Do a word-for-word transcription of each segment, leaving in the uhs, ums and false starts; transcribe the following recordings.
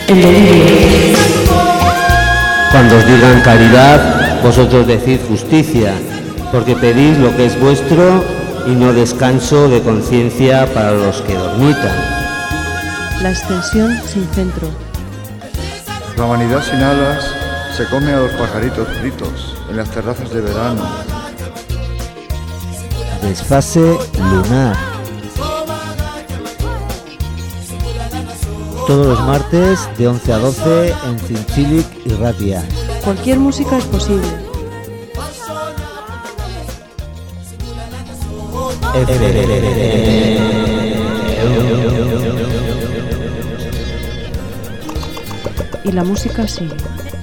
El delirio. Cuando os digan caridad, vosotros decid justicia, porque pedís lo que es vuestro y no descanso de conciencia para los que dormitan. La extensión sin centro. La humanidad sin alas se come a los pajaritos fritos en las terrazas de verano. Desfase lunar. Todos los martes de once a doce en Zintzilik y Ratia. Cualquier música es posible. Y la música sigue.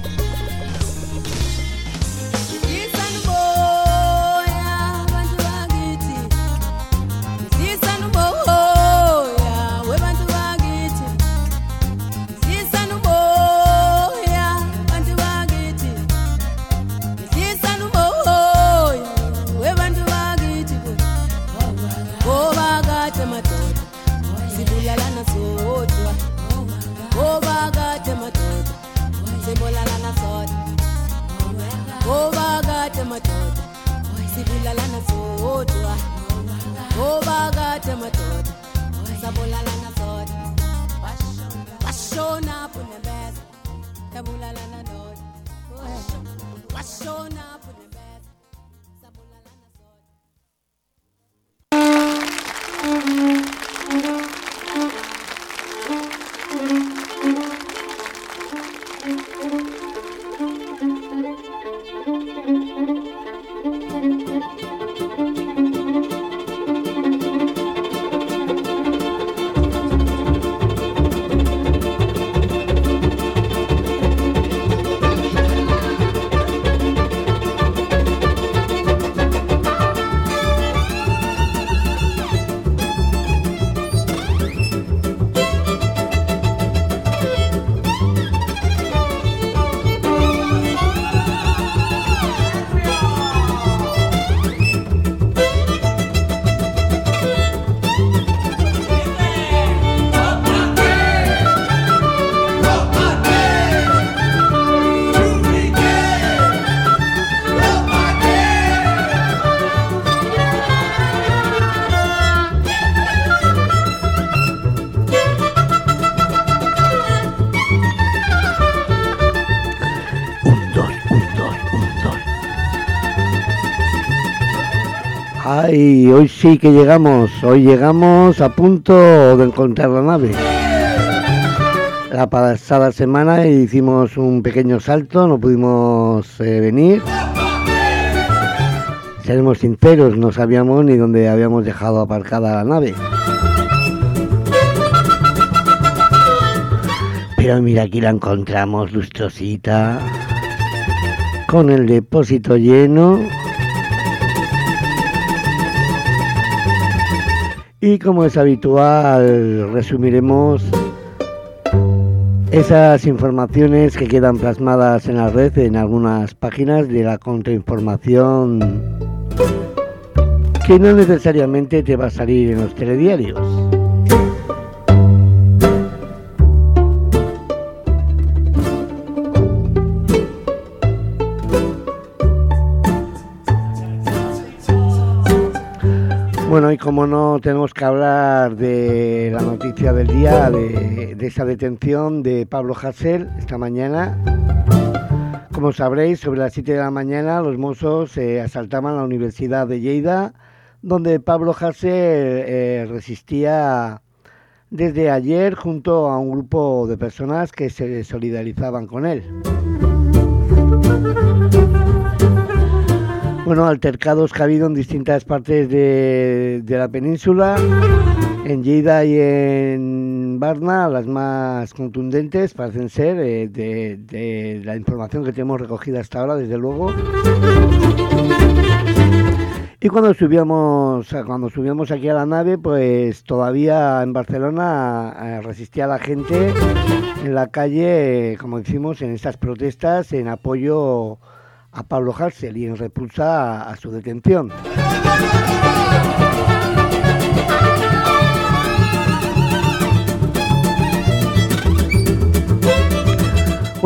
Ay, hoy sí que llegamos, hoy llegamos a punto de encontrar la nave. La pasada semana hicimos un pequeño salto, no pudimos eh, venir. Seremos sinceros, no sabíamos ni dónde habíamos dejado aparcada la nave. Pero mira, aquí la encontramos lustrosita, con el depósito lleno. Y como es habitual, resumiremos esas informaciones que quedan plasmadas en la red en algunas páginas de la contrainformación que no necesariamente te va a salir en los telediarios. Bueno, y como no, tenemos que hablar de la noticia del día, de, de esa detención de Pablo Hasél esta mañana. Como sabréis, sobre las siete de la mañana los Mossos eh, asaltaban la Universidad de Lleida, donde Pablo Hasél eh, resistía desde ayer junto a un grupo de personas que se solidarizaban con él. Bueno, altercados que ha habido en distintas partes de, de la península, en Lleida y en Barna, las más contundentes parecen ser, eh, de, de la información que tenemos recogida hasta ahora, desde luego. Y cuando subíamos, cuando subíamos aquí a la nave, pues todavía en Barcelona eh, resistía la gente en la calle, eh, como decimos, en estas protestas en apoyo a Pablo Hasél y en repulsa a, a su detención.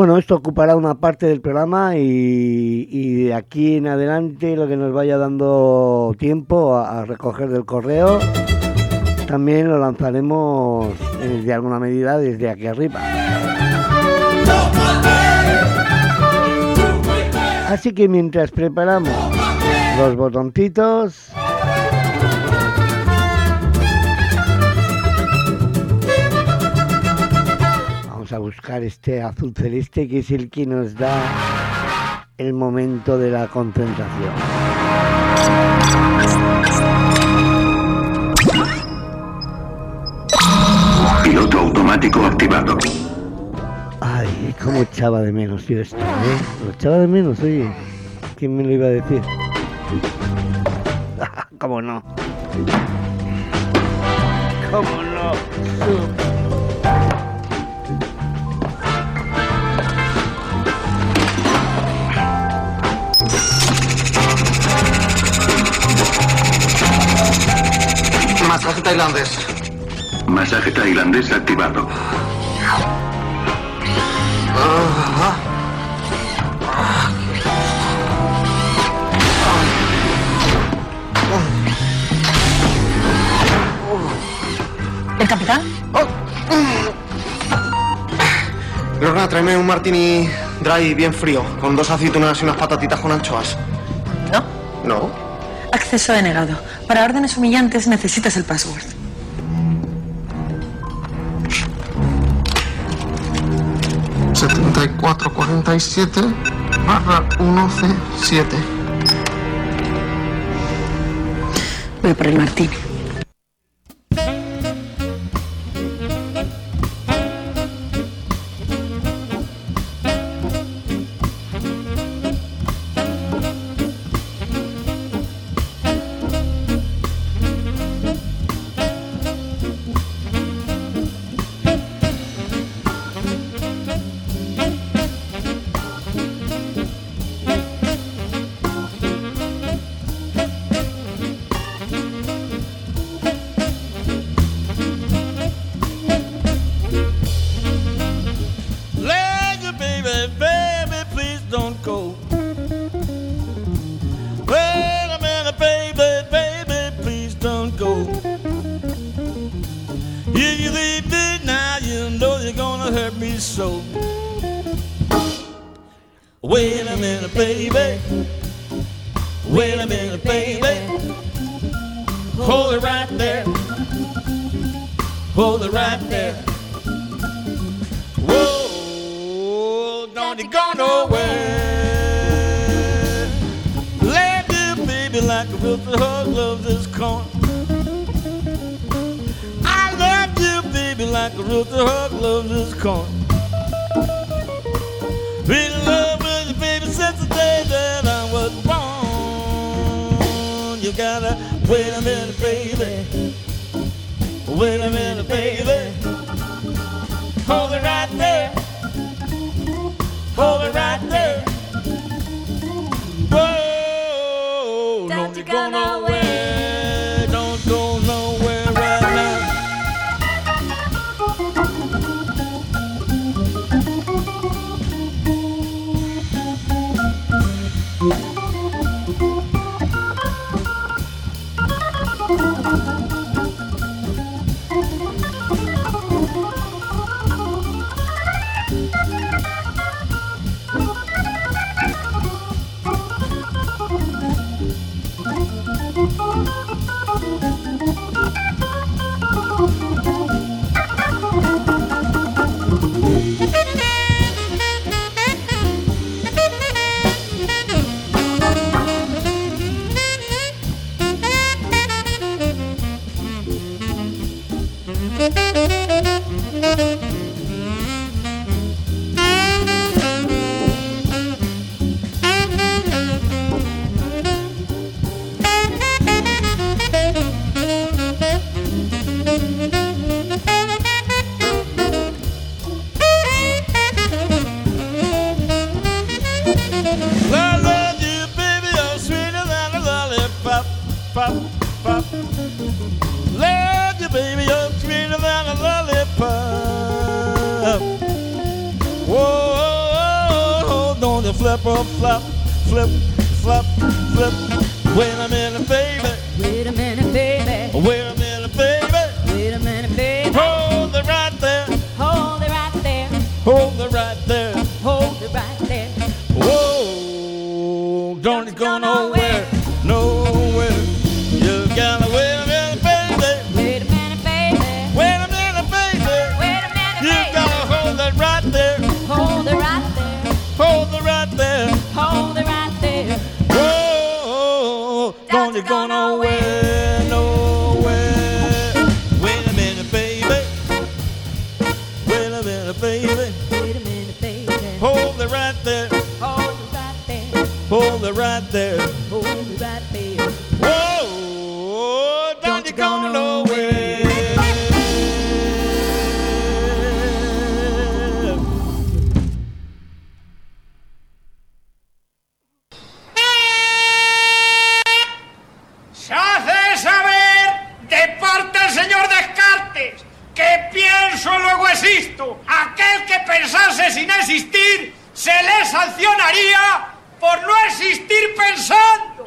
Bueno, esto ocupará una parte del programa y, y de aquí en adelante lo que nos vaya dando tiempo a, a recoger del correo, también lo lanzaremos eh, de alguna medida desde aquí arriba. Así que mientras preparamos los botoncitos, vamos a buscar este azul celeste que es el que nos da el momento de la concentración. Piloto automático activado. Ay, cómo echaba de menos yo esto, ¿eh? Lo echaba de menos, oye. ¿Quién me lo iba a decir? ¿Cómo no? ¿Cómo no? Masaje tailandés. Masaje tailandés activado. ¿El capitán? Lorna, tráeme un martini dry bien frío, con dos aceitunas y unas patatitas con anchoas. ¿No? ¿No? Acceso denegado. Para órdenes humillantes necesitas el password. setenta y cuatro cuarenta y siete barra uno ce siete. Voy por el martini. Wait a minute, baby. Wait a minute, baby. Hold it right there. Hold it right there. Whoa, don't you go nowhere. Let you, baby, like a Wilson hug loves this corn. I love you, baby, like a Wilson hug loves this corn. Been in love with you, baby, since the day that I was born. You gotta wait a minute, baby. Wait a minute, baby. Hold it right there. Hold it right there. Whoa, don't you go nowhere. Don't go nowhere right now. Whoa, the flipper flop, flip, flop, flip. Wait a minute, baby. Wait a minute, baby. Wait a minute, baby. Wait a minute, baby. Hold it right there. Hold it right there. Hold it right there. Hold it right there. Whoa, don't you go nowhere, nowhere. You gotta wait a minute, baby. Wait a minute, baby. Wait a minute, baby. Wait a minute, You baby. gotta hold it right there. Hold it right there. Hold it right there. Hold it right there. Whoa, don't you go nowhere, nowhere. Wait a minute, baby. Wait a minute, baby. Wait a minute, baby. Hold it right there. Hold it right there. Hold it right there. Hold it right there. Whoa, don't you go nowhere. Se hace saber de parte del señor Descartes que pienso luego existo. Aquel que pensase sin existir se le sancionaría por no existir pensando.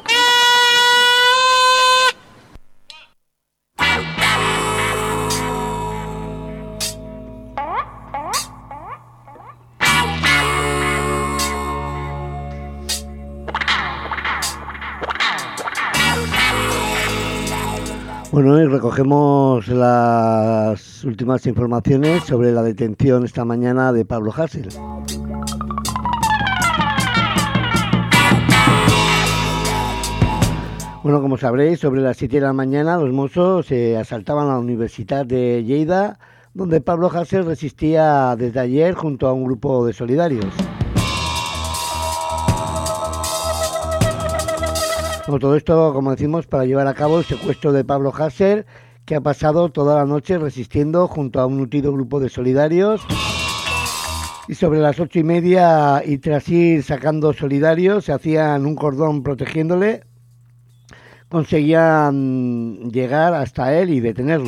Bueno, y recogemos las últimas informaciones sobre la detención esta mañana de Pablo Hasél. Bueno, como sabréis, sobre las siete de la mañana los Mossos eh, asaltaban la Universidad de Lleida, donde Pablo Hasél resistía desde ayer junto a un grupo de solidarios. Bueno, todo esto, como decimos, para llevar a cabo el secuestro de Pablo Hasél, que ha pasado toda la noche resistiendo junto a un nutrido grupo de solidarios. Y sobre las ocho y media, y tras ir sacando solidarios, se hacían un cordón protegiéndole, conseguían llegar hasta él y detenerlo.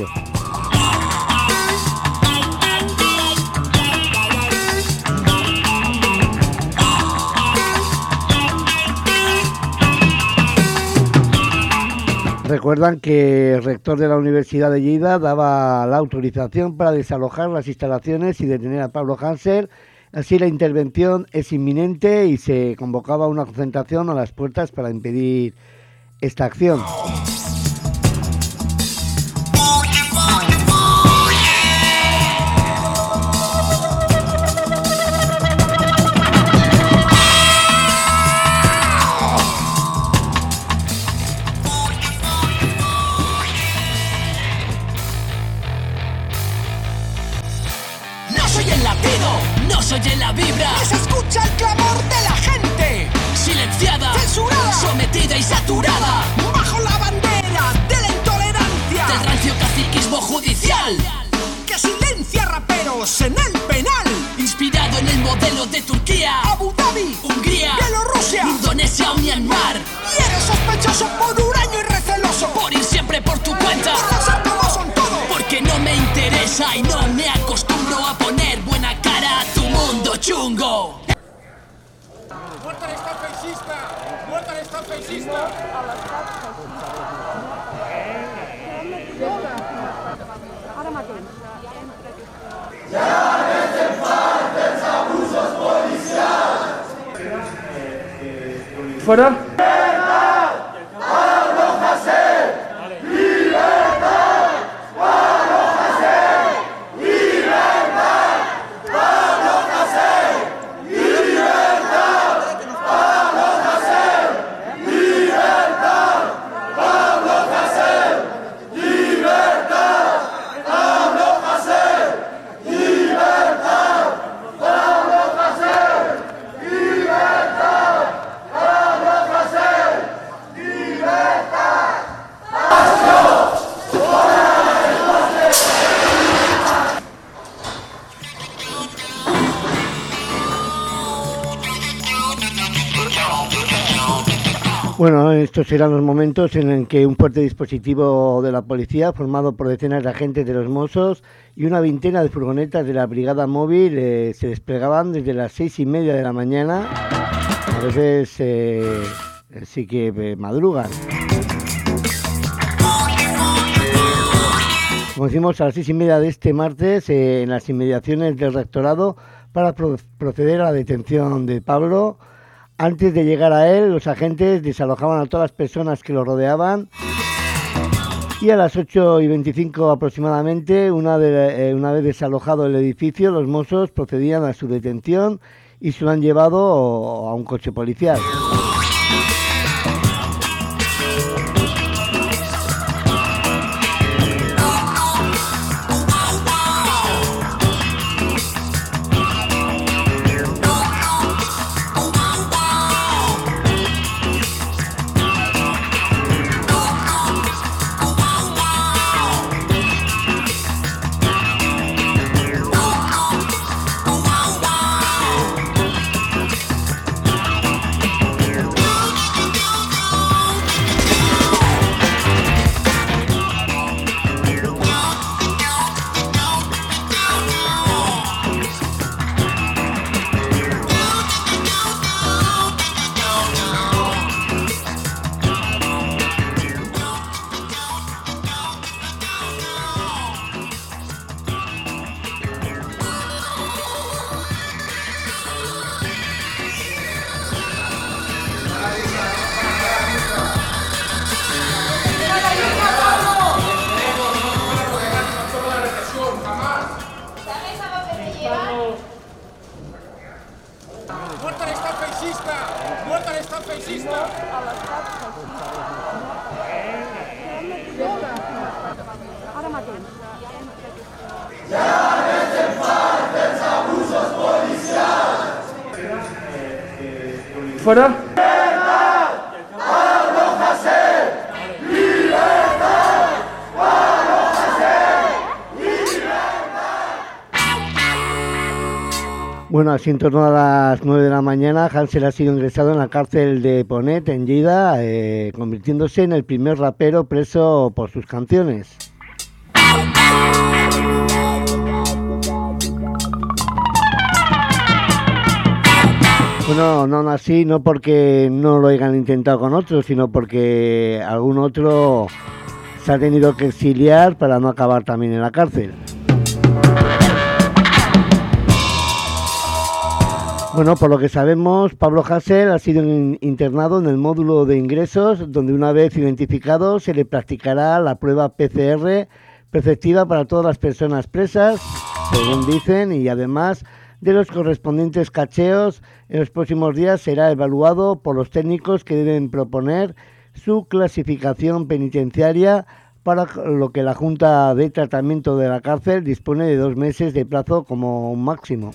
Recuerdan que el rector de la Universidad de Lleida daba la autorización para desalojar las instalaciones y detener a Pablo Hasél. Así la intervención es inminente y se convocaba una concentración a las puertas para impedir esta acción. Soy en la vibra, se escucha el clamor de la gente, silenciada, censurada, sometida y saturada, bajo la bandera de la intolerancia, del rancio caciquismo judicial, que silencia raperos en el penal, inspirado en el modelo de Turquía, Abu Dhabi, Hungría, Bielorrusia, Indonesia o Myanmar, y eres sospechoso por huraño y receloso, por ir siempre por tu cuenta, por ser como son todos, porque no me interesa y no me acostumbro a poner buena cara a tu mundo chungo. ¡Muerta al Estado fascista! ¡Muerta al Estado fascista! Ahora maten. ¡Ya dejen paz de los abusos policiales! ¿Fuera? Bueno, estos serán los momentos en los que un fuerte dispositivo de la policía, formado por decenas de agentes de los Mossos y una veintena de furgonetas de la Brigada Móvil, eh, se desplegaban desde las seis y media de la mañana a veces eh, sí que eh, madrugan. Como decimos, a las seis y media de este martes, eh, en las inmediaciones del rectorado, para pro- proceder a la detención de Pablo. Antes de llegar a él, los agentes desalojaban a todas las personas que lo rodeaban. Y a las ocho y veinticinco aproximadamente, una, de, eh, una vez desalojado el edificio, los mozos procedían a su detención y se lo han llevado a un coche policial. Fuera. ¡Libertad! ¡Pablo Hasél! ¡Libertad! ¡Pablo Hasél! ¡Libertad! Bueno, así en torno a las nueve de la mañana, Hasél ha sido ingresado en la cárcel de Ponent, en Lleida, eh, convirtiéndose en el primer rapero preso por sus canciones. Bueno, no así, no porque no lo hayan intentado con otros, sino porque algún otro se ha tenido que exiliar para no acabar también en la cárcel. Bueno, por lo que sabemos, Pablo Hasél ha sido internado en el módulo de ingresos, donde una vez identificado se le practicará la prueba P C R preceptiva para todas las personas presas, según dicen, y además de los correspondientes cacheos, en los próximos días será evaluado por los técnicos que deben proponer su clasificación penitenciaria, para lo que la Junta de Tratamiento de la Cárcel dispone de dos meses de plazo como máximo.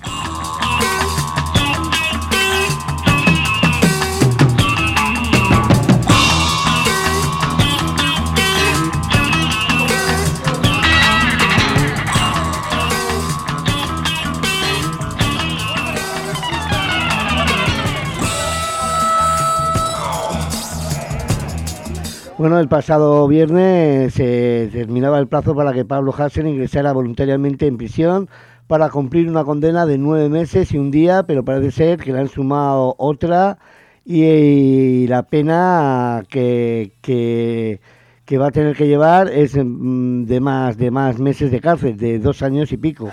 Bueno, el pasado viernes se eh, terminaba el plazo para que Pablo Hasél ingresara voluntariamente en prisión para cumplir una condena de nueve meses y un día, pero parece ser que le han sumado otra y, y la pena que, que, que va a tener que llevar es mm, de más de más meses de cárcel, de dos años y pico.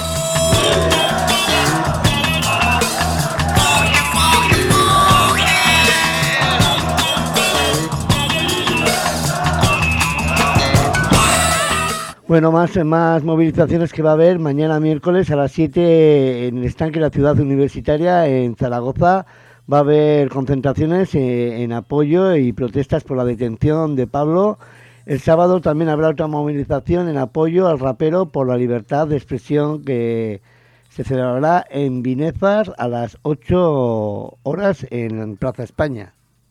Bueno, más, más movilizaciones que va a haber mañana miércoles a las siete en el estanque de la Ciudad Universitaria en Zaragoza. Va a haber concentraciones eh, en apoyo y protestas por la detención de Pablo. El sábado también habrá otra movilización en apoyo al rapero por la libertad de expresión que se celebrará en Binéfar a las ocho horas en Plaza España.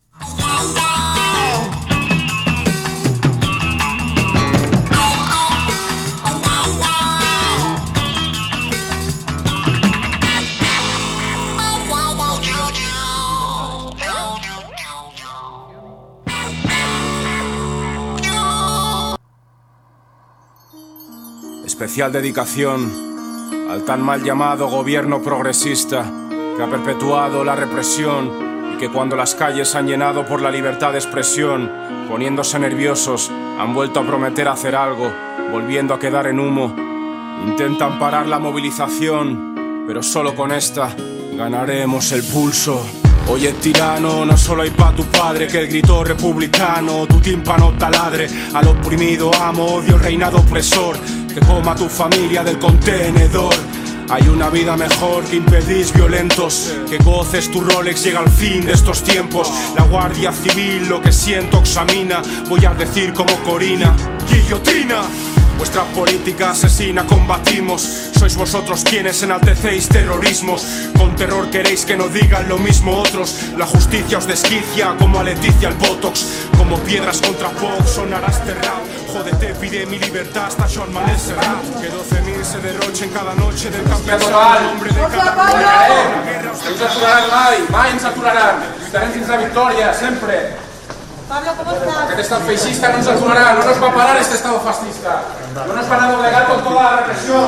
Especial dedicación al tan mal llamado gobierno progresista que ha perpetuado la represión que cuando las calles han llenado por la libertad de expresión, poniéndose nerviosos, han vuelto a prometer hacer algo, volviendo a quedar en humo. Intentan parar la movilización, pero solo con esta ganaremos el pulso. Oye, tirano, no solo hay pa' tu padre que el grito republicano, tu tímpano taladre. Al oprimido amo, odio el reinado opresor, que coma tu familia del contenedor. Hay una vida mejor que impedís violentos, que goces tu Rolex, llega al fin de estos tiempos. La Guardia Civil lo que siento examina, voy a decir como Corina, guillotina. Vuestra política asesina combatimos, sois vosotros quienes enaltecéis terrorismos. Con terror queréis que no digan lo mismo otros. La justicia os desquicia como a Leticia el Botox. Como piedras contra Vox sonarás terrao. Jódete, pide mi libertad hasta Joan Manel Serrat. Que doce mil se derrochen cada noche del campesino. Nombre de cada guerra. No ens aturaran mai, mai ens aturaran. Lluitarem fins la victòria, sempre. Pablo, ¿cómo estás? Aquest estat feixista no ens aturarà, no nos va a parar este estado fascista. No nos van a doblegar con toda la represión.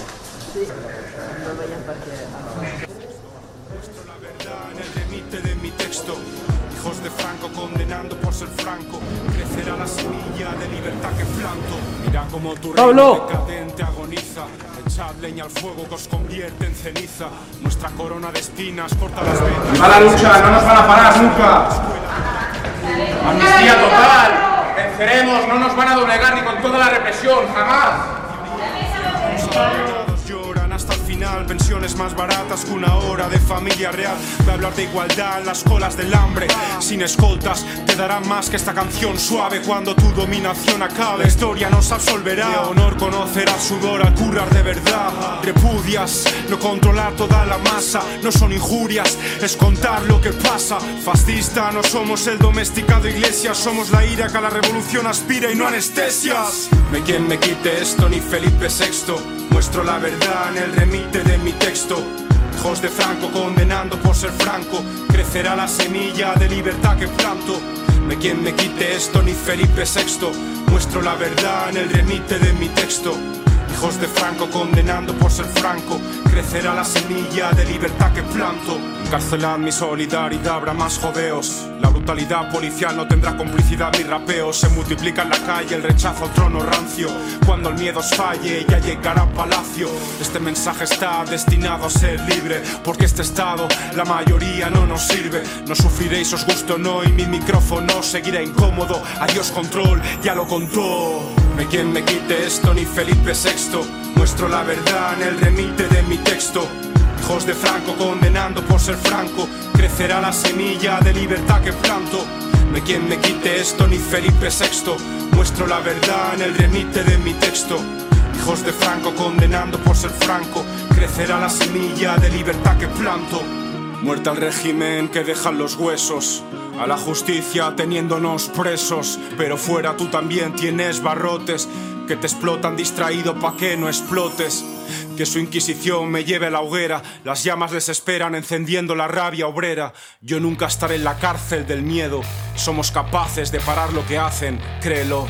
La verdad en el remite de mi texto. Hijos de Franco condenando por ser franco. Crecerá la semilla de libertad que planto. Mira como tu reino decadente agoniza. Echad leña al fuego que os convierte en ceniza. Nuestra corona de espinas corta las venas. ¡Viva la lucha! ¡No nos van a parar nunca! ¡Amnistía total! ¡Venceremos! ¡No nos van a doblegar ni con toda la represión! ¡Jamás! Lloran hasta el final, pensiones más baratas que una hora de familia real. Voy a hablar de igualdad en las colas del hambre. Sin escoltas te darán más que esta canción suave. Cuando tu dominación acabe, la historia nos absolverá. De honor conocerá sudor al currar de verdad. Repudias no controlar toda la masa. No son injurias, es contar lo que pasa. Fascista, no somos el domesticado iglesia. Somos la ira que a la revolución aspira y no anestesias. Me quien me quite esto ni Felipe sexto. Muestro la verdad en el remite de mi texto. Hijos de Franco condenando por ser franco. Crecerá la semilla de libertad que planto. Me quien me quite esto ni Felipe sexto. Muestro la verdad en el remite de mi texto. Hijos de Franco condenando por ser franco. Crecerá la semilla de libertad que planto. Encarcelad mi solidaridad, habrá más jodeos. La brutalidad policial no tendrá complicidad ni rapeo. Se multiplica en la calle el rechazo al trono rancio. Cuando el miedo os falle ya llegará a palacio. Este mensaje está destinado a ser libre, porque este estado la mayoría no nos sirve. No sufriréis, os gusto o no, y mi micrófono seguirá incómodo. Adiós control, ya lo contó. Me quien me quite esto ni Felipe sexto. Muestro la verdad en el remite de mi texto. Hijos de Franco condenando por ser franco. Crecerá la semilla de libertad que planto. Me quien me quite esto ni Felipe sexto. Muestro la verdad en el remite de mi texto. Hijos de Franco condenando por ser franco. Crecerá la semilla de libertad que planto. Muerta al régimen que dejan los huesos. A la justicia teniéndonos presos. Pero fuera tú también tienes barrotes que te explotan distraído pa' que no explotes. Que su inquisición me lleve a la hoguera. Las llamas les esperan encendiendo la rabia obrera. Yo nunca estaré en la cárcel del miedo. Somos capaces de parar lo que hacen, créelo.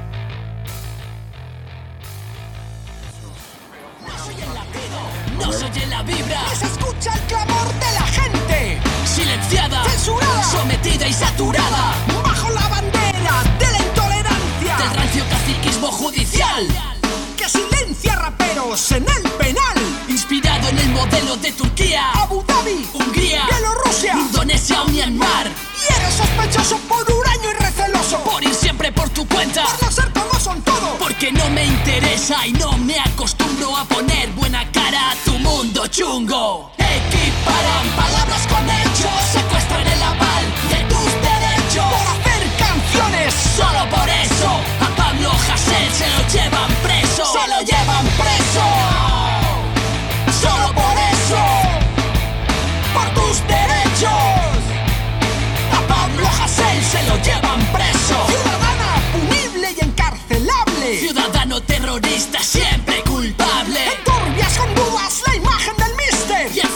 No se oye la vibra, no se escucha el clamor de la gente. Silenciada, censurada, sometida y saturada. Bajo la bandera de la intolerancia, del rancio caciquismo judicial que silencia raperos en el penal. Inspirado en el modelo de Turquía, Abu Dhabi, Hungría, Bielorrusia, Indonesia o Myanmar. Y eres sospechoso por huraño y receloso, por ir siempre por tu cuenta, por no ser como son todos. Porque no me interesa y no me acostumbro a poner buena cara a tu mundo chungo. Equiparan palabras con hechos, secuestran el aval de tus derechos por hacer canciones. Solo por eso a Pablo Hasél se lo llevan preso. Se lo llevan preso. Solo por eso, por tus derechos, a Pablo Hasél se lo llevan preso. Ciudadana punible y encarcelable. Ciudadano terrorista siempre culpable. En turbias con dudas la imagen del mister. Y el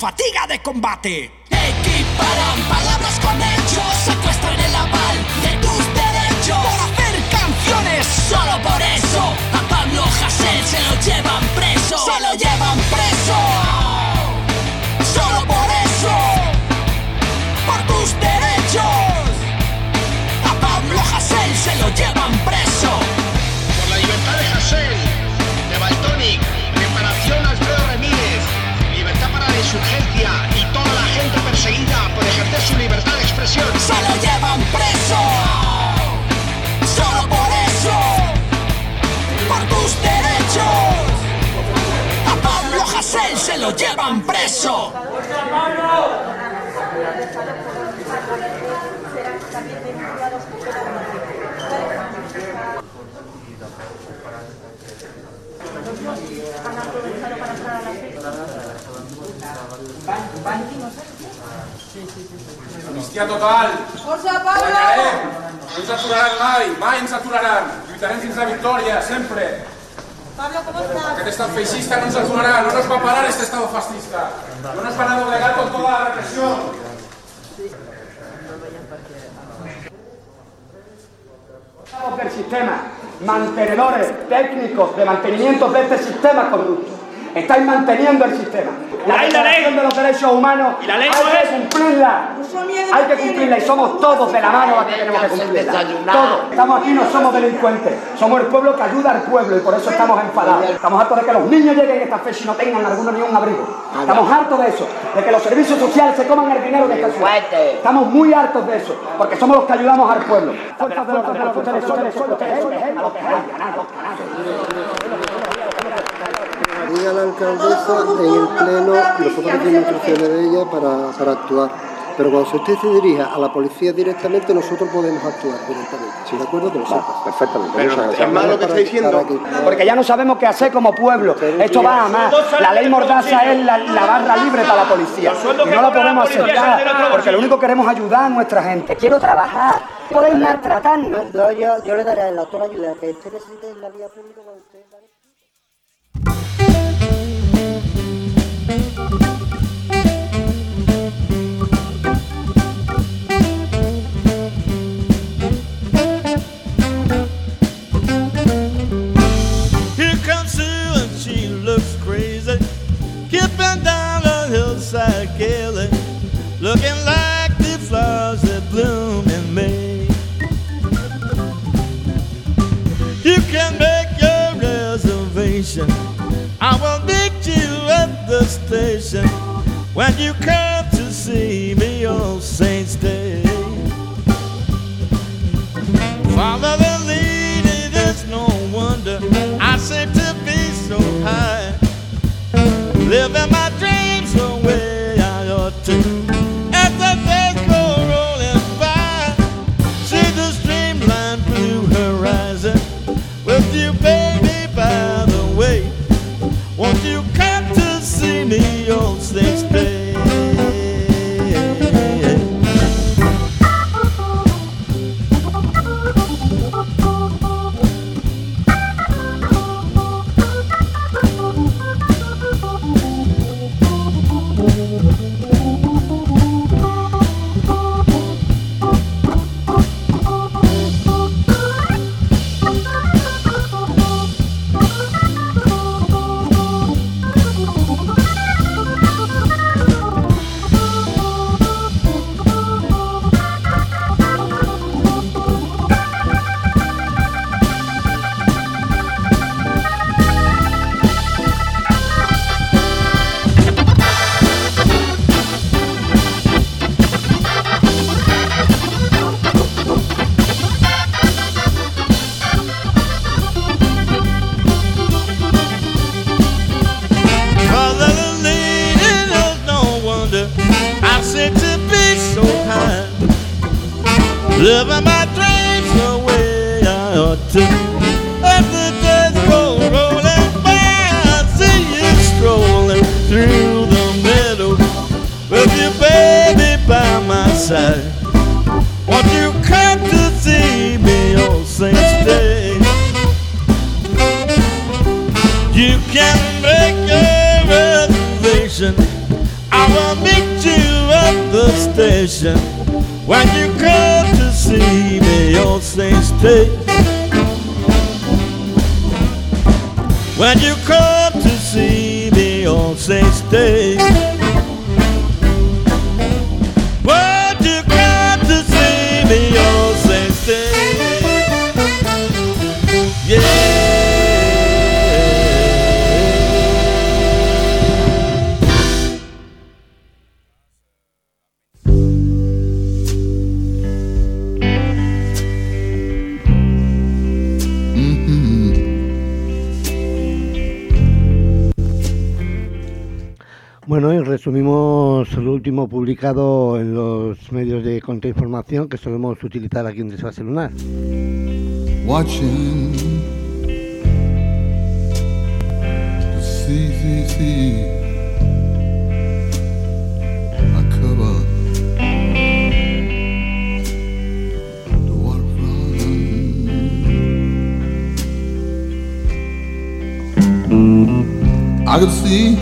fatiga de combate. Equiparan palabras con hechos, secuestran el aval de tus derechos por hacer canciones. Solo por eso a Pablo Hasél se lo llevan preso. Se lo llevan preso. Solo por eso, por tus derechos, a Pablo Hasél se lo llevan preso. Por la libertad de Hasél, de Valtonyc, reparación Alfredo Ramírez, libertad para la insurgencia y toda la gente perseguida por ejercer su libertad de expresión. Se lo llevan preso. Solo por eso, por tus derechos, a Pablo Hasél se lo llevan preso. Amnistia total! Força, Pablo! Guanyarem! No ens aturaran mai, mai ens aturaran! Lluitarem fins la victòria, sempre! Pablo, ¿cómo estás? Aquest estat feixista no ens aturarà, no nos va a parar este estado fascista. No nos van a doblegar con toda la represión. Del sistema, mantenedores técnicos de mantenimiento de este sistema corrupto. Estáis manteniendo el sistema. La Declaración de los Derechos Humanos ¿Y la ley hay no que es? cumplirla. Hay que cumplirla y somos todos de la mano los que tenemos que cumplirla. Todos. Estamos aquí, no somos delincuentes. Somos el pueblo que ayuda al pueblo y por eso estamos enfadados. Estamos hartos de que los niños lleguen a esta fecha y no tengan alguno ni un abrigo. Estamos hartos de eso. De que los servicios sociales se coman el dinero de esta ciudad. Estamos muy hartos de eso. Porque somos los que ayudamos al pueblo. Fuerzas de los que ustedes son los que a los que Diga a la alcaldesa en el pleno, nosotros tenemos instrucciones de ella para, para actuar. Pero cuando usted se dirija a la policía directamente, nosotros podemos actuar directamente. ¿Sí, de acuerdo? Que lo sepas. Perfectamente. Pero es malo lo que está diciendo. Porque ya no sabemos qué hacer como pueblo. Esto va a más. La ley Mordaza es la, la barra libre para la policía. Y no la podemos aceptar. Porque lo único que queremos es ayudar a nuestra gente. Quiero trabajar. Podéis maltratarnos. No, yo, yo le daré la toda ayuda que usted necesite en la vía pública para usted. Here comes Sue and she looks crazy, skipping down the hillside gaily, looking like the flowers that bloom in May. You can make your reservation, I will meet you at the station when you come to see me on Saint's Day. Follow the lead, it is no wonder I seem to be so high, living my dreams the way I ought to. As the days go rolling by, see the streamlined blue horizon with you, baby, by the way. Won't you come to see me on Saint's Day? Living my dreams the way I ought to. As the days go rolling by, I see you strolling through the meadow with your baby by my side. Won't you come to see me on Saint's Day? You can make a reservation, I will attention. When you come to see me, you'll say stay. When you come to see me, you'll say stay. When you come to see me, you'll say stay. Yeah. Bueno, y resumimos lo último publicado en los medios de contrainformación que solemos utilizar aquí en Desfase Lunar. Watching the C C C I cover the waterfront. I could see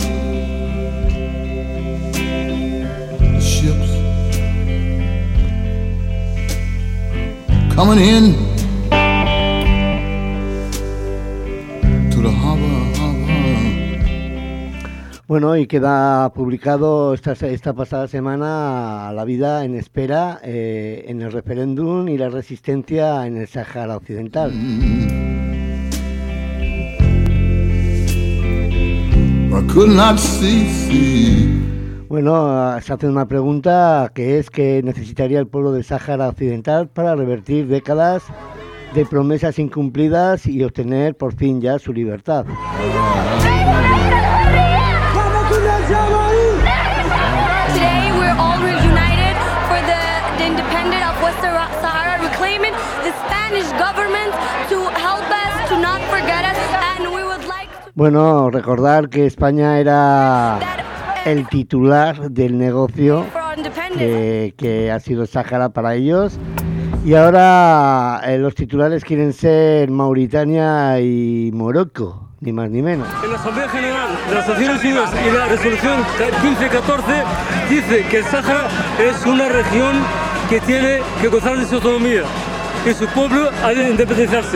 coming in to the harbor, harbor. Bueno, y queda publicado esta, esta pasada semana La vida en espera eh, en el referéndum y la resistencia en el Sáhara Occidental. I could not see, see. Bueno, se hace una pregunta que es ¿qué necesitaría el pueblo del Sáhara Occidental para revertir décadas de promesas incumplidas y obtener por fin ya su libertad? Today we're all reunited for the, the independence of Western Sahara, reclaiming the Spanish government to help us, to not forget us, and we would like to... Bueno, recordar que España era el titular del negocio que, que ha sido Sáhara para ellos, y ahora eh, los titulares quieren ser Mauritania y Morocco, ni más ni menos. En la Asamblea General de las Naciones Unidas y la resolución quince catorce dice que el Sáhara es una región que tiene que gozar de su autonomía y su pueblo ha de independizarse.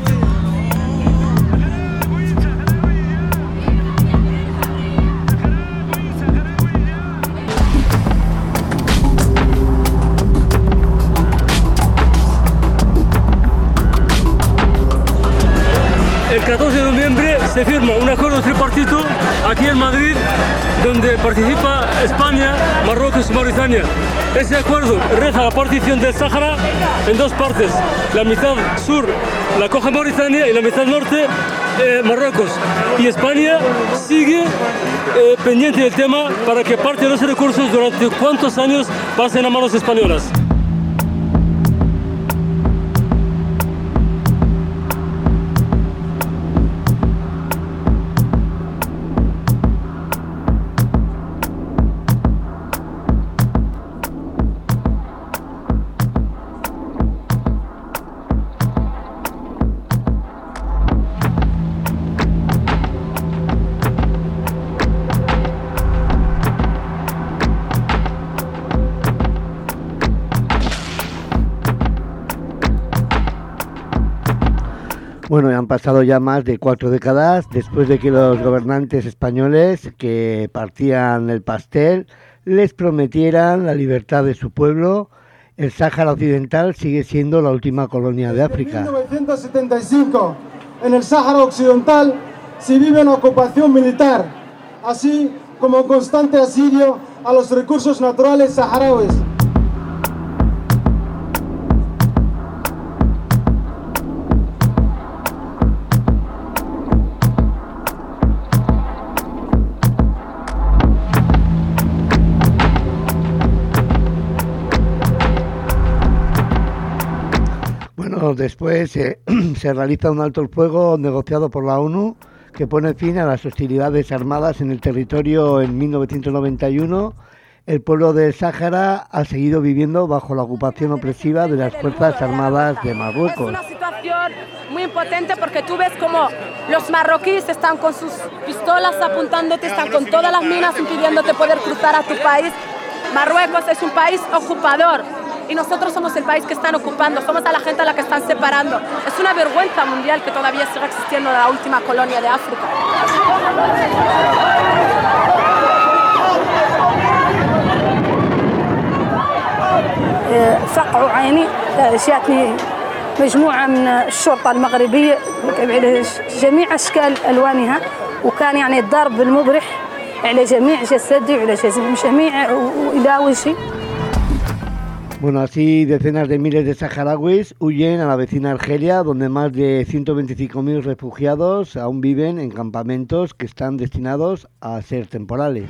El catorce de noviembre se firma un acuerdo tripartito aquí en Madrid donde participa España, Marruecos y Mauritania. Ese acuerdo reza la partición del Sáhara en dos partes. La mitad sur la coge Mauritania y la mitad norte eh, Marruecos. Y España sigue eh, pendiente del tema para que parte de los recursos durante cuántos años pasen a manos españolas. Bueno, han pasado ya más de cuatro décadas después de que los gobernantes españoles que partían el pastel les prometieran la libertad de su pueblo. El Sáhara Occidental sigue siendo la última colonia de África. Desde mil novecientos setenta y cinco, en el Sáhara Occidental se vive una ocupación militar, así como constante asedio a los recursos naturales saharauis. Después eh, se realiza un alto el fuego negociado por la ONU que pone fin a las hostilidades armadas en el territorio en mil novecientos noventa y uno. El pueblo del Sáhara ha seguido viviendo bajo la ocupación opresiva de las Fuerzas Armadas de Marruecos. Es una situación muy impotente porque tú ves como los marroquíes están con sus pistolas apuntándote, están con todas las minas impidiéndote poder cruzar a tu país. Marruecos es un país ocupador y nosotros somos el país que están ocupando, somos a la gente a la que están separando. Es una vergüenza mundial que todavía siga existiendo la última colonia de África. فقعوا عيني جاتني مجموعة من الشرطة المغربية على جميع أشكال ألوانها وكان يعني الضرب المبرح على جميع جسدي وعلى جميع وإلى وجهي. Bueno, así decenas de miles de saharauis huyen a la vecina Argelia, donde más de ciento veinticinco mil refugiados aún viven en campamentos que están destinados a ser temporales.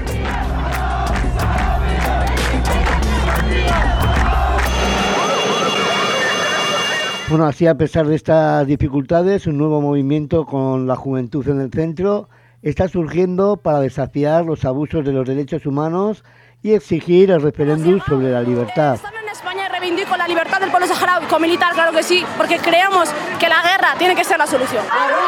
Bueno, así a pesar de estas dificultades, un nuevo movimiento con la juventud en el centro está surgiendo para desafiar los abusos de los derechos humanos y exigir el referéndum sobre la libertad. En España reivindico la libertad del pueblo saharaui, con militar, claro que sí, porque creemos que la guerra tiene que ser la solución.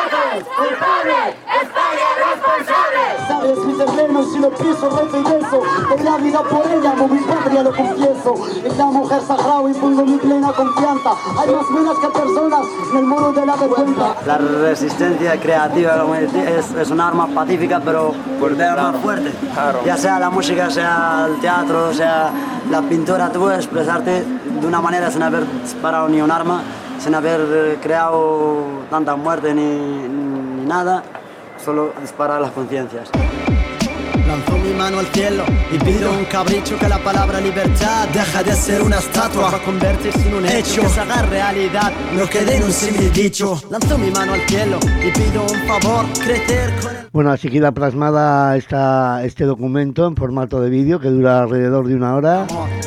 Sabes mis hermanos, si lo pienso, regreso. Doy la vida por ella, como mi patria lo confieso. Es la mujer saharaui, pongo mi plena confianza. Hay más minas que personas en el muro de la vergüenza. La resistencia creativa como es, es una arma pacífica, pero fuerte, arma fuerte. Claro. Ya sea la música, sea el teatro, sea la pintura, tú puedes expresarte de una manera sin haber disparado ni un arma, sin haber creado tanta muerte ni, ni nada. Solo disparar las conciencias. Lanzo mi mano al cielo y pido un capricho, que la palabra libertad deja de ser una estatua para convertirse en un hecho, que se haga realidad, no quede en un simil dicho. Lanzo mi mano al cielo y pido un favor, crecer con el... Bueno, así queda plasmada esta, este documento en formato de vídeo que dura alrededor de una hora.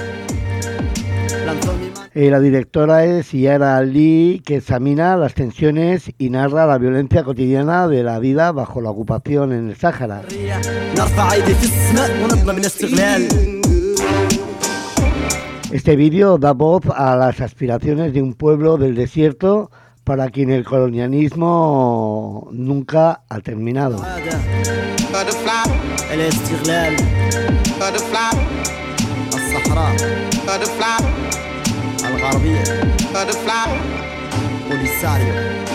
Eh, la directora es Yara Ali, que examina las tensiones y narra la violencia cotidiana de la vida bajo la ocupación en el Sáhara. Este vídeo da voz a las aspiraciones de un pueblo del desierto para quien el colonialismo nunca ha terminado. El Istiglal, el الغربية Polisario.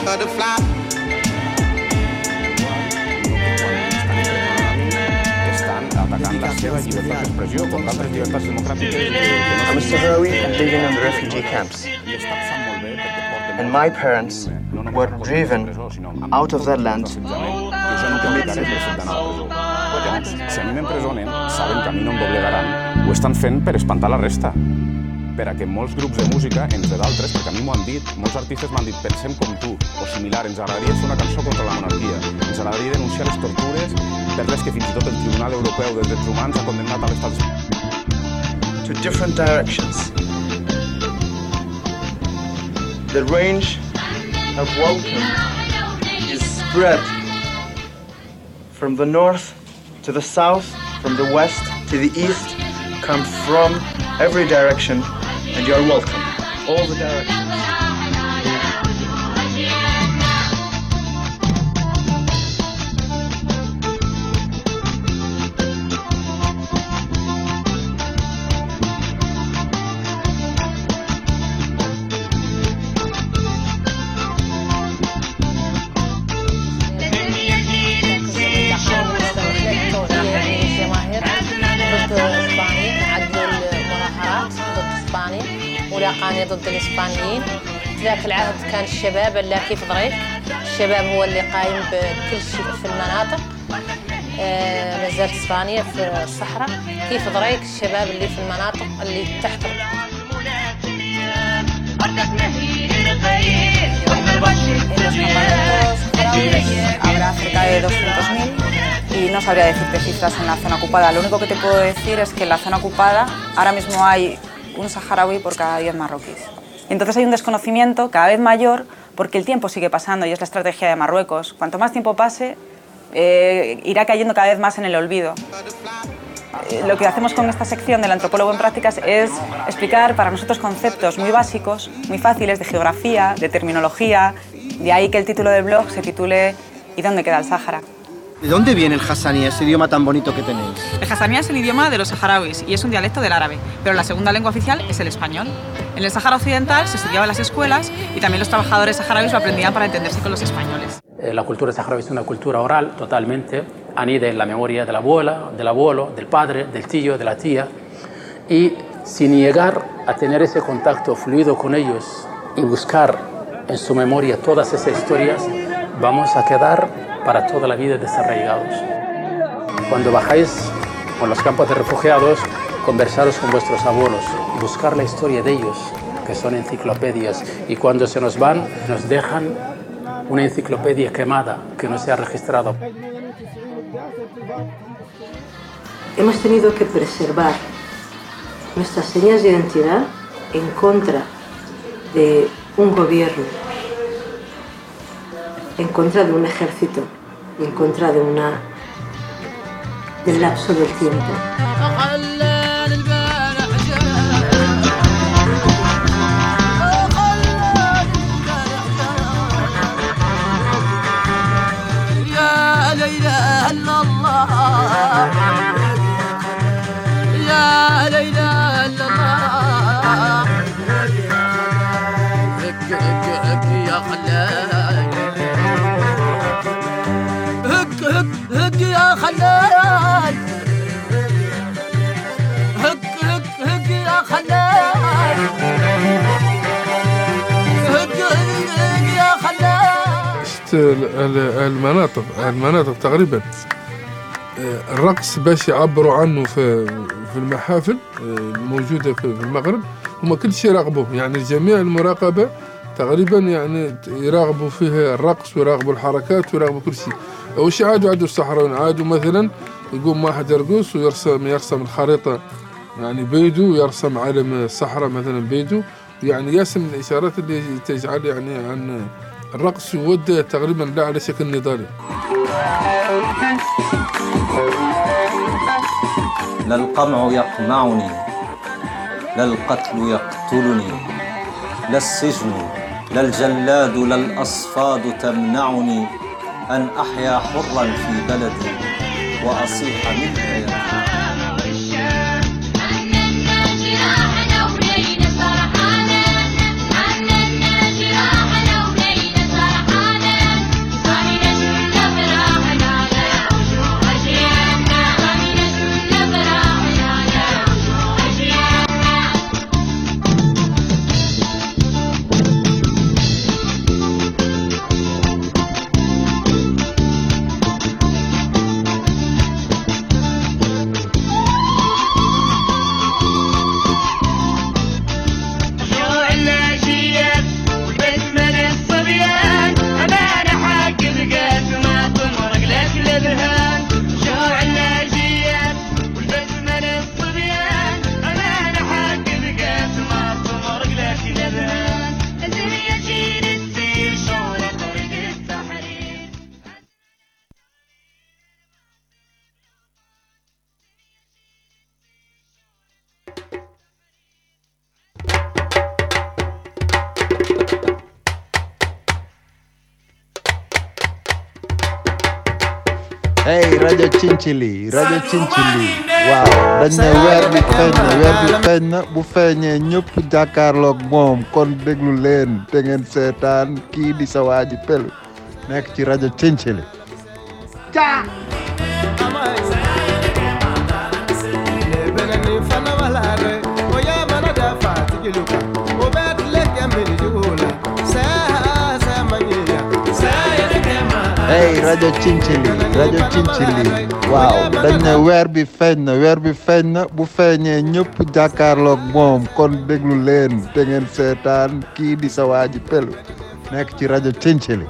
atacant la seva llibertat d'expressió com d'altres llibertats democràtiques. I'm a Sahrawi living in the refugee camps. And my parents were driven out of their land to commit si a mi m'empresonen, saben que a mi no em doblegaran. Ho estan fent per espantar la resta. Per a que molts grups de música, entre d'altres, perquè a mi m'ho han dit, molts artistes m'han dit pensem com tu, o similar, ens agradaria fer una cançó contra la monarquia, ens agradaria denunciar les tortures per les que fins i tot el Tribunal Europeu dels Drets Humans ha condemnat a l'estat. To different directions. The range of welcome is spread from the north to the south, from the west to the east, come from every direction, and you're welcome. All the directions. ولاقاني ضد الإسبانيين. في ذاك العهد كان الشباب اللي كيف ضريك الشباب هو اللي قايم بكل شيء في المناطق. آه ما زالت إسبانيا في الصحراء كيف ضريك الشباب اللي في المناطق اللي تحت. Habrá cerca de doscientos mil y no sabría decirte cifras en la zona ocupada. Lo único que te puedo decir es que en la zona ocupada ahora mismo hay un saharaui por cada diez marroquíes. Entonces hay un desconocimiento cada vez mayor porque el tiempo sigue pasando y es la estrategia de Marruecos. Cuanto más tiempo pase, eh, irá cayendo cada vez más en el olvido. Eh, lo que hacemos con esta sección del antropólogo en prácticas es explicar para nosotros conceptos muy básicos, muy fáciles de geografía, de terminología. De ahí que el título del blog se titule ¿Y dónde queda el Sáhara? ¿De dónde viene el hassania, ese idioma tan bonito que tenéis? El hassania es el idioma de los saharauis y es un dialecto del árabe, pero la segunda lengua oficial es el español. En el Sáhara Occidental se estudiaba en las escuelas y también los trabajadores saharauis lo aprendían para entenderse con los españoles. La cultura saharaui es una cultura oral totalmente, anida en la memoria de la abuela, del abuelo, del padre, del tío, de la tía, y sin llegar a tener ese contacto fluido con ellos y buscar en su memoria todas esas historias, vamos a quedar para toda la vida desarraigados. Cuando bajáis por los campos de refugiados, conversaros con vuestros abuelos, buscar la historia de ellos, que son enciclopedias, y cuando se nos van, nos dejan una enciclopedia quemada que no se ha registrado. Hemos tenido que preservar nuestras señas de identidad en contra de un gobierno, en contra de un ejército, en contra de una, del lapso del tiempo. المناطق المناطق تقريبا الرقص باش يعبروا عنه في في المحافل الموجودة في المغرب، هم كل شيء يراقبوه، يعني جميع المراقبة تقريبا يعني يراقبوا فيها الرقص ويراقبوا الحركات ويراقبوا كل شيء. أول شيء عادوا عادوا الصحراويين عادوا مثلا يقوم واحد يرقص ويرسم يرسم الخريطة يعني بيدو، ويرسم علم الصحراء مثلا بيدو، يعني يرسم الإشارات اللي تجعل يعني عن الرقص يودى تقريبا لا على شكل نضالي. لا القمع يقمعني، لا القتل يقتلني، لا السجن، لا الجلاد، لا الأصفاد تمنعني أن أحيا حرا في بلدي وأصيح منها يا Hey rajo Cincili rajo Cincili waaw dañ ne weer bi feeñ na weer bi feeñ na bu feeñee ñëpp jàkkaarloog moom kon déglu leen te ngeen seetaan kii di sa waaji pel nekk ci rajo Cincili. Hey rajo Cincili rajo Cincili waaw dañ ne weer bi feeñ na weer bi feeñ na bu feeñee ñëpp jàkkaarloog moom kon déglu leen te ngeen seetaan kii di sa waaji pelu nekk ci rajo Cincili.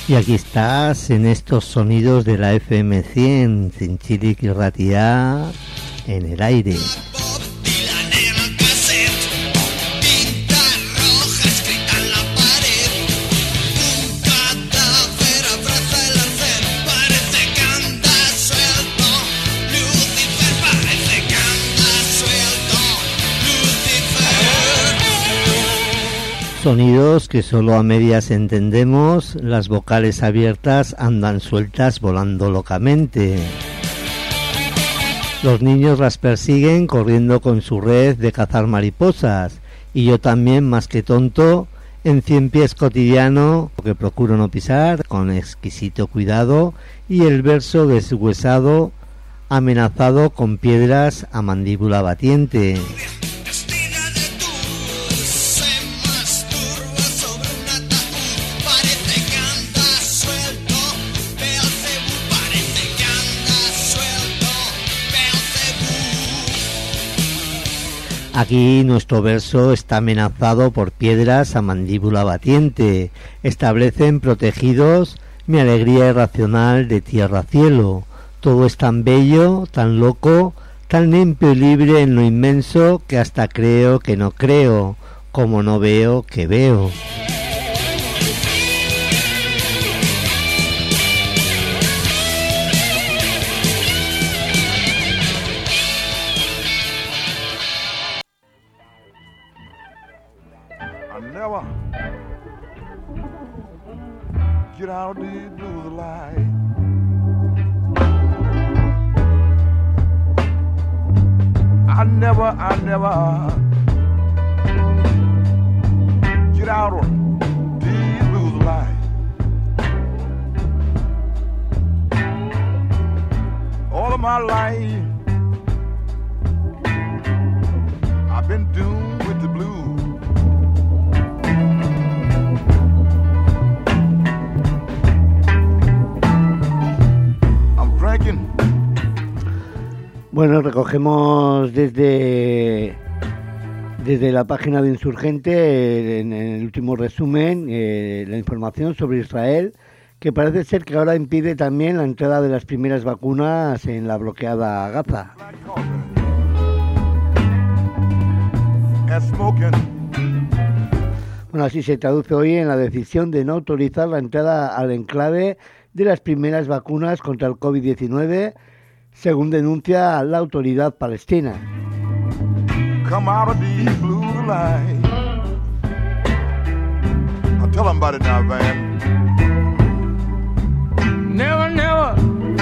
Y aquí estás en estos sonidos de la F M cien, Zintzilik Irratia, en el aire. Sonidos que solo a medias entendemos, las vocales abiertas andan sueltas volando locamente. Los niños las persiguen corriendo con su red de cazar mariposas, y yo también, más que tonto, en cien pies cotidiano, que procuro no pisar, con exquisito cuidado, y el verso deshuesado, amenazado con piedras a mandíbula batiente. Aquí nuestro verso está amenazado por piedras a mandíbula batiente. Establecen protegidos mi alegría irracional de tierra a cielo. Todo es tan bello, tan loco, tan limpio y libre en lo inmenso que hasta creo que no creo, como no veo que veo. Get out these blues light. I never, I never get out on these blues light. All of my life I've been doomed with the blues. Bueno, recogemos desde desde la página de Insurgente, en el último resumen, eh, la información sobre Israel, que parece ser que ahora impide también la entrada de las primeras vacunas en la bloqueada Gaza. Bueno, así se traduce hoy en la decisión de no autorizar la entrada al enclave de las primeras vacunas contra el COVID diecinueve, según denuncia la autoridad palestina. Come out of these blue lights. I'll tell them about it now, man. Never, never.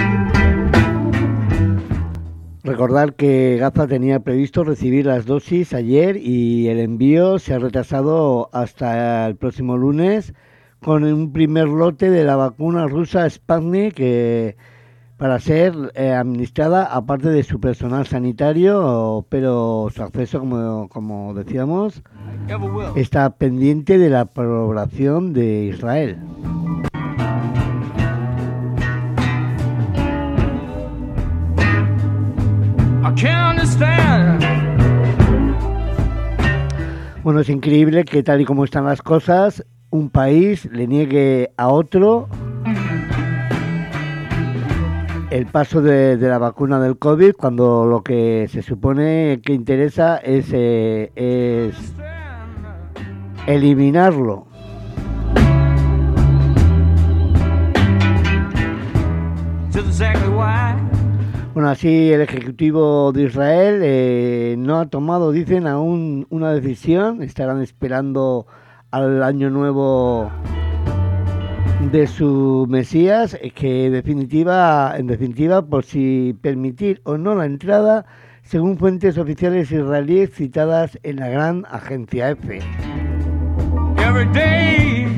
Recordar que Gaza tenía previsto recibir las dosis ayer y el envío se ha retrasado hasta el próximo lunes, con un primer lote de la vacuna rusa Sputnik que para ser eh, administrada aparte de su personal sanitario, pero su acceso, como, como decíamos, está pendiente de la aprobación de Israel. Bueno, es increíble que tal y como están las cosas, un país le niegue a otro el paso de, de la vacuna del COVID, cuando lo que se supone que interesa es, eh, es eliminarlo. Bueno, así el Ejecutivo de Israel eh, no ha tomado, dicen, aún una decisión. Estarán esperando al año nuevo de su Mesías, que definitiva, en definitiva, por si permitir o no la entrada, según fuentes oficiales israelíes citadas en la gran agencia EFE. Every day.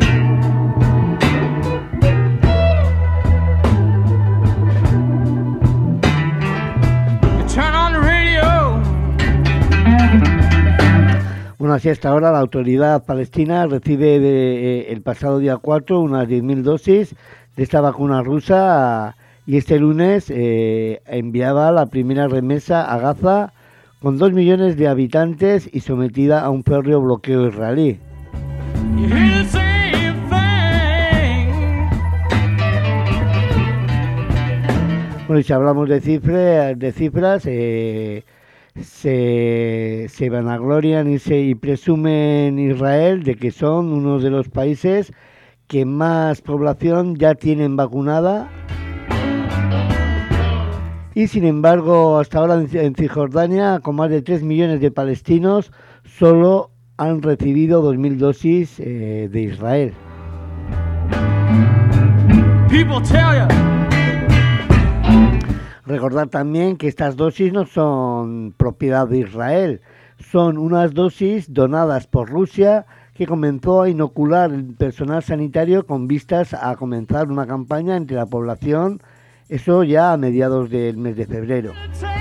Bueno, así hasta ahora la autoridad palestina recibe de, eh, el pasado día cuatro unas diez mil dosis de esta vacuna rusa y este lunes eh, enviaba la primera remesa a Gaza con dos millones de habitantes y sometida a un férreo bloqueo israelí. Bueno, y si hablamos de cifras, de cifras eh, se, se vanaglorian y, se, y presumen Israel de que son uno de los países que más población ya tienen vacunada. Y sin embargo, hasta ahora en Cisjordania, con más de tres millones de palestinos, solo han recibido dos mil dosis eh, de Israel. Recordar también que estas dosis no son propiedad de Israel, son unas dosis donadas por Rusia que comenzó a inocular el personal sanitario con vistas a comenzar una campaña entre la población. Eso ya a mediados del mes de febrero.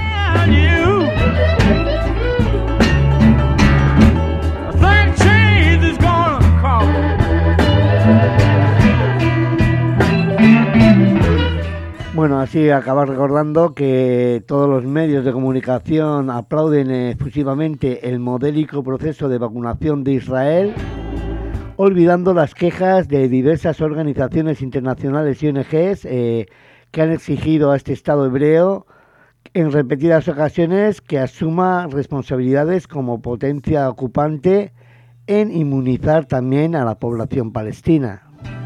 Bueno, así acaba recordando que todos los medios de comunicación aplauden efusivamente el modélico proceso de vacunación de Israel, olvidando las quejas de diversas organizaciones internacionales y O N Ges eh, que han exigido a este Estado hebreo en repetidas ocasiones que asuma responsabilidades como potencia ocupante en inmunizar también a la población palestina.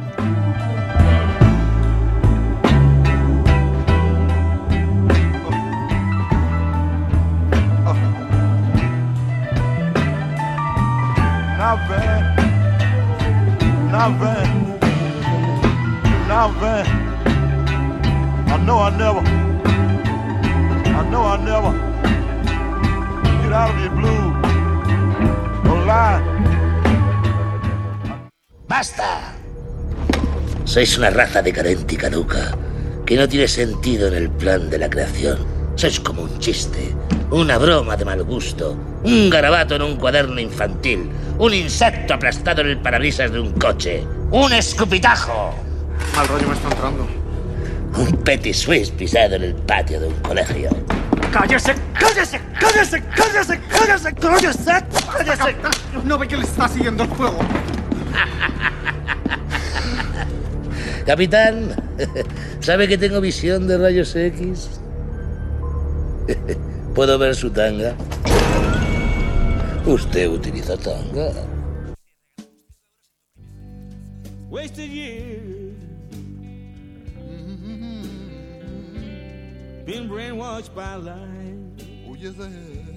Not bad, not bad, not bad. I know I never, I know I never get out of the blue or lie. ¡Basta! Sois una raza decadente y caduca que no tiene sentido en el plan de la creación. Sois como un chiste, una broma de mal gusto, un garabato en un cuaderno infantil, un insecto aplastado en el parabrisas de un coche, un escupitajo. Mal rollo me está entrando. Un petit suisse pisado en el patio de un colegio. ¡Cállese! ¡Cállese! ¡Cállese! ¡Cállese! ¡Cállese! ¡Cállese! ¡Cállese! No ve que le está siguiendo el fuego. Capitán, ¿sabe que tengo visión de rayos X? ¿Puedo ver su tanga? Usted utiliza tanga. Wasted years, been brainwashed by lies. Oh yes I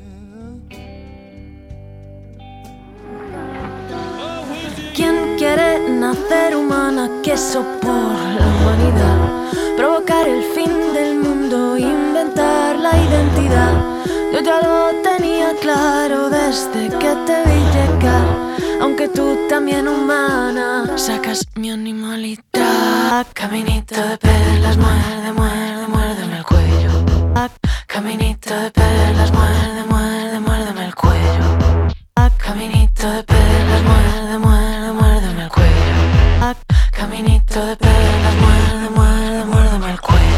have. ¿Quién quiere nacer humana? Queso por la humanidad, provocar el fin del mundo, inventar la identidad. Yo ya lo tenía claro desde que te vi llegar, aunque tú también humana sacas mi animalidad. Caminito de perlas, muerde, muerde, muérdeme el cuello. Caminito de perlas, muerde, muerde, muérdeme el cuello. Caminito de perlas, muerde, muerde, muérdeme el cuello. Caminito de perlas, muerde, muerde, muérdeme el cuello.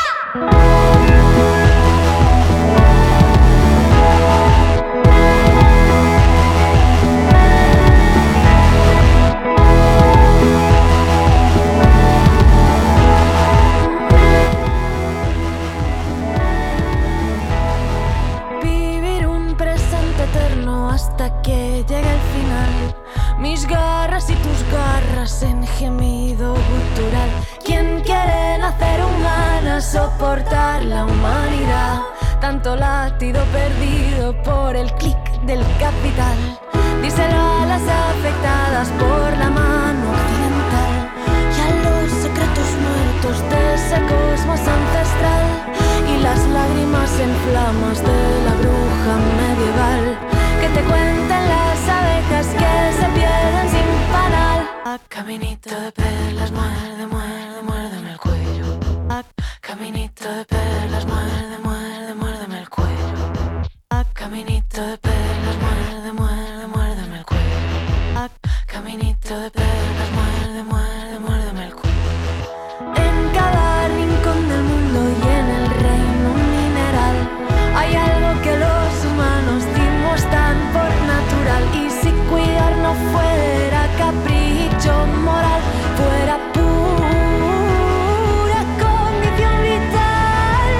Hasta que llegue el final, mis garras y tus garras en gemido gutural. ¿Quién quiere nacer humana, soportar la humanidad? Tanto latido perdido por el clic del capital. Díselo a las afectadas por la mano occidental y a los secretos muertos de ese cosmos ancestral y las lágrimas en flamas de la bruja medieval. Que te cuenten las abejas que se pierden sin parar. Caminito de perlas, muerde, muerde, muérdeme el cuello. Caminito de perlas, muerde, muerde, muérdeme el cuello. Caminito de perlas, muerde, muerde, muérdeme el cuello. Caminito de perlas, muerde, muerde, muérdeme el cuello. En cada rincón del mundo y en el reino mineral hay algo que los humanos dimos tan por natural. Y si cuidar no fuera capricho moral, fuera pura condición vital.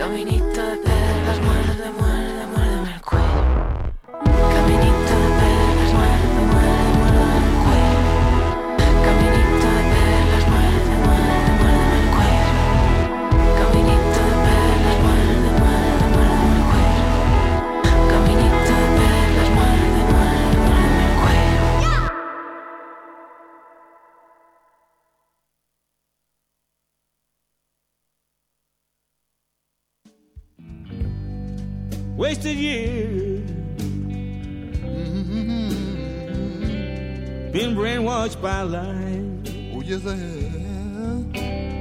Caminito de perlas, muerde, muerde, muérdeme el cuello. Caminito de perlas, muerde, muerde, muérdeme el cuello. Caminito de perlas, muerde, muerde, muérdeme el cuello. Caminito de perlas, muerde, muerde, muérdeme el cuello. Caminito de perlas, muerde, muerde, muérdeme el cuello. Wasted years, been brainwashed by lies. Oh yes I have.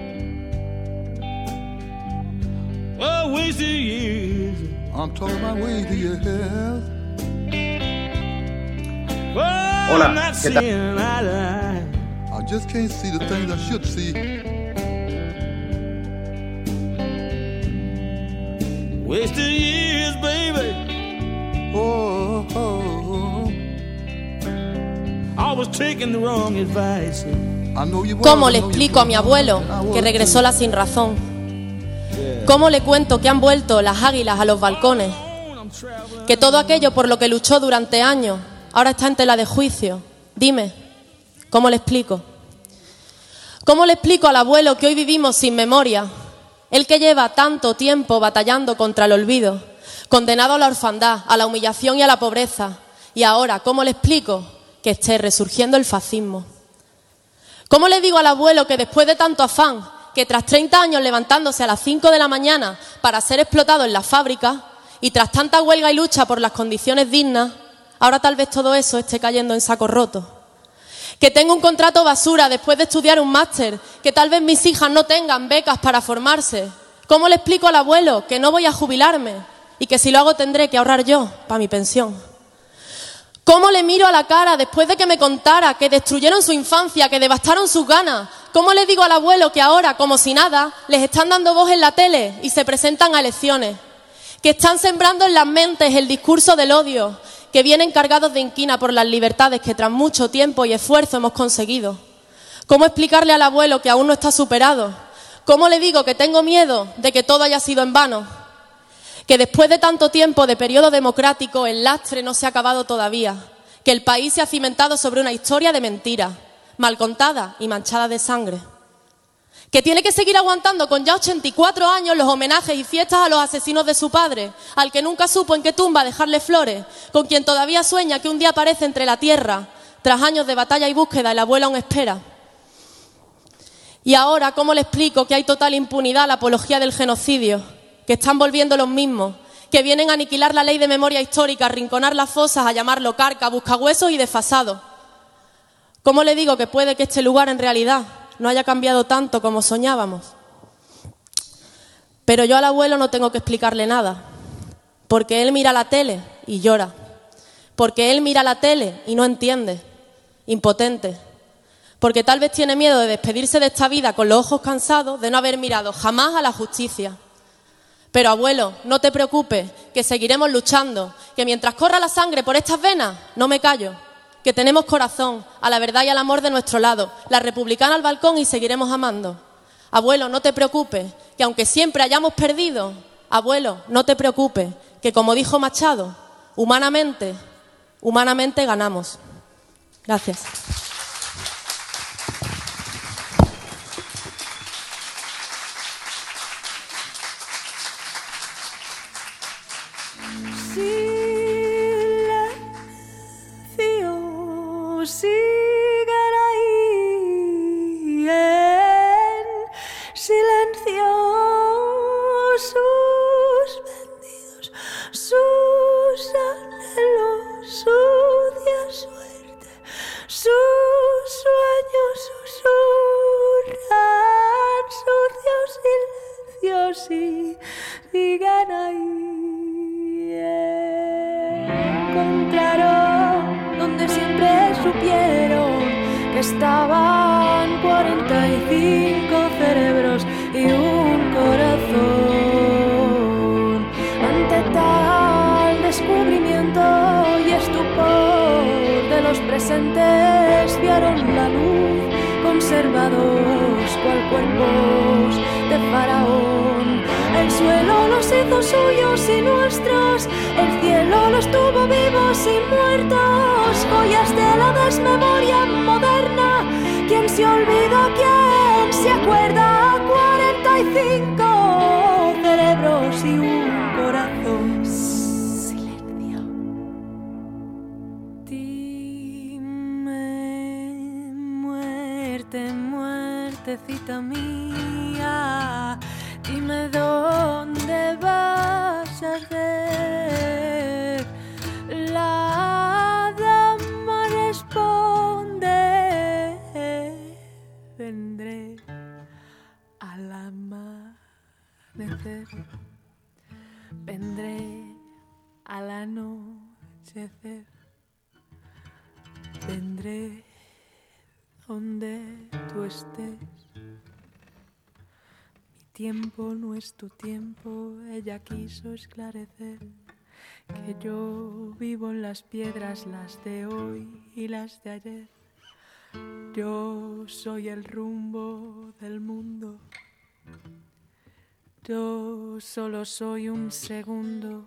Oh, wasted years. I'm talking about wasted years. Oh, Hola, I'm not ¿qué tal? seeing eye to eye. I just can't see the things I should see. Wasted years, baby. Oh, oh, oh. I was taking the wrong advice. ¿Cómo le explico a mi abuelo que regresó la sin razón? ¿Cómo le cuento que han vuelto las águilas a los balcones? Que todo aquello por lo que luchó durante años ahora está en tela de juicio. Dime, ¿cómo le explico? ¿Cómo le explico al abuelo que hoy vivimos sin memoria? Él que lleva tanto tiempo batallando contra el olvido, condenado a la orfandad, a la humillación y a la pobreza. Y ahora, ¿cómo le explico que esté resurgiendo el fascismo? ¿Cómo le digo al abuelo que después de tanto afán, que tras treinta años levantándose a las cinco de la mañana para ser explotado en la fábrica y tras tanta huelga y lucha por las condiciones dignas, ahora tal vez todo eso esté cayendo en saco roto? Que tengo un contrato basura después de estudiar un máster, que tal vez mis hijas no tengan becas para formarse. ¿Cómo le explico al abuelo que no voy a jubilarme y que si lo hago tendré que ahorrar yo para mi pensión? ¿Cómo le miro a la cara después de que me contara que destruyeron su infancia, que devastaron sus ganas? ¿Cómo le digo al abuelo que ahora, como si nada, les están dando voz en la tele y se presentan a elecciones? Que están sembrando en las mentes el discurso del odio, que vienen cargados de inquina por las libertades que tras mucho tiempo y esfuerzo hemos conseguido. ¿Cómo explicarle al abuelo que aún no está superado? ¿Cómo le digo que tengo miedo de que todo haya sido en vano? Que después de tanto tiempo de periodo democrático el lastre no se ha acabado todavía, que el país se ha cimentado sobre una historia de mentiras, mal contada y manchada de sangre. Que tiene que seguir aguantando con ya ochenta y cuatro años los homenajes y fiestas a los asesinos de su padre, al que nunca supo en qué tumba dejarle flores, con quien todavía sueña que un día aparece entre la tierra, tras años de batalla y búsqueda, el abuelo aún espera. Y ahora, ¿cómo le explico que hay total impunidad a la apología del genocidio? Que están volviendo los mismos, que vienen a aniquilar la ley de memoria histórica, a arrinconar las fosas, a llamarlo carca, buscahuesos y desfasado. ¿Cómo le digo que puede que este lugar en realidad no haya cambiado tanto como soñábamos? Pero yo al abuelo no tengo que explicarle nada, porque él mira la tele y llora, porque él mira la tele y no entiende, impotente, porque tal vez tiene miedo de despedirse de esta vida con los ojos cansados de no haber mirado jamás a la justicia. Pero abuelo, no te preocupes, que seguiremos luchando, que mientras corra la sangre por estas venas, no me callo, que tenemos corazón, a la verdad y al amor de nuestro lado, la republicana al balcón y seguiremos amando. Abuelo, no te preocupes, que aunque siempre hayamos perdido, abuelo, no te preocupes, que como dijo Machado, humanamente, humanamente ganamos. Gracias. Siguen ahí en silencio suspendidos, sus anhelos, su día suerte, sus sueños susurran sucios silencios y siguen ahí. Encontraron donde siempre supieron que estaban cuarenta y cinco cerebros y un corazón. Ante tal descubrimiento y estupor de los presentes vieron la luz conservados cual cuerpos de faraón. El suelo los hizo suyos y nuestros, el cielo los tuvo vivos y muertos. Joyas de la desmemoria moderna, ¿quién se olvida, quién se acuerda? cuarenta y cinco cerebros y un corazón. Silencio. Dime, muerte, muertecita mía, dime dónde vas a hacer. La dama responde: vendré al amanecer, vendré al anochecer, vendré donde tú estés. Mi tiempo no es tu tiempo, ella quiso esclarecer que yo vivo en las piedras, las de hoy y las de ayer. Yo soy el rumbo del mundo, yo solo soy un segundo,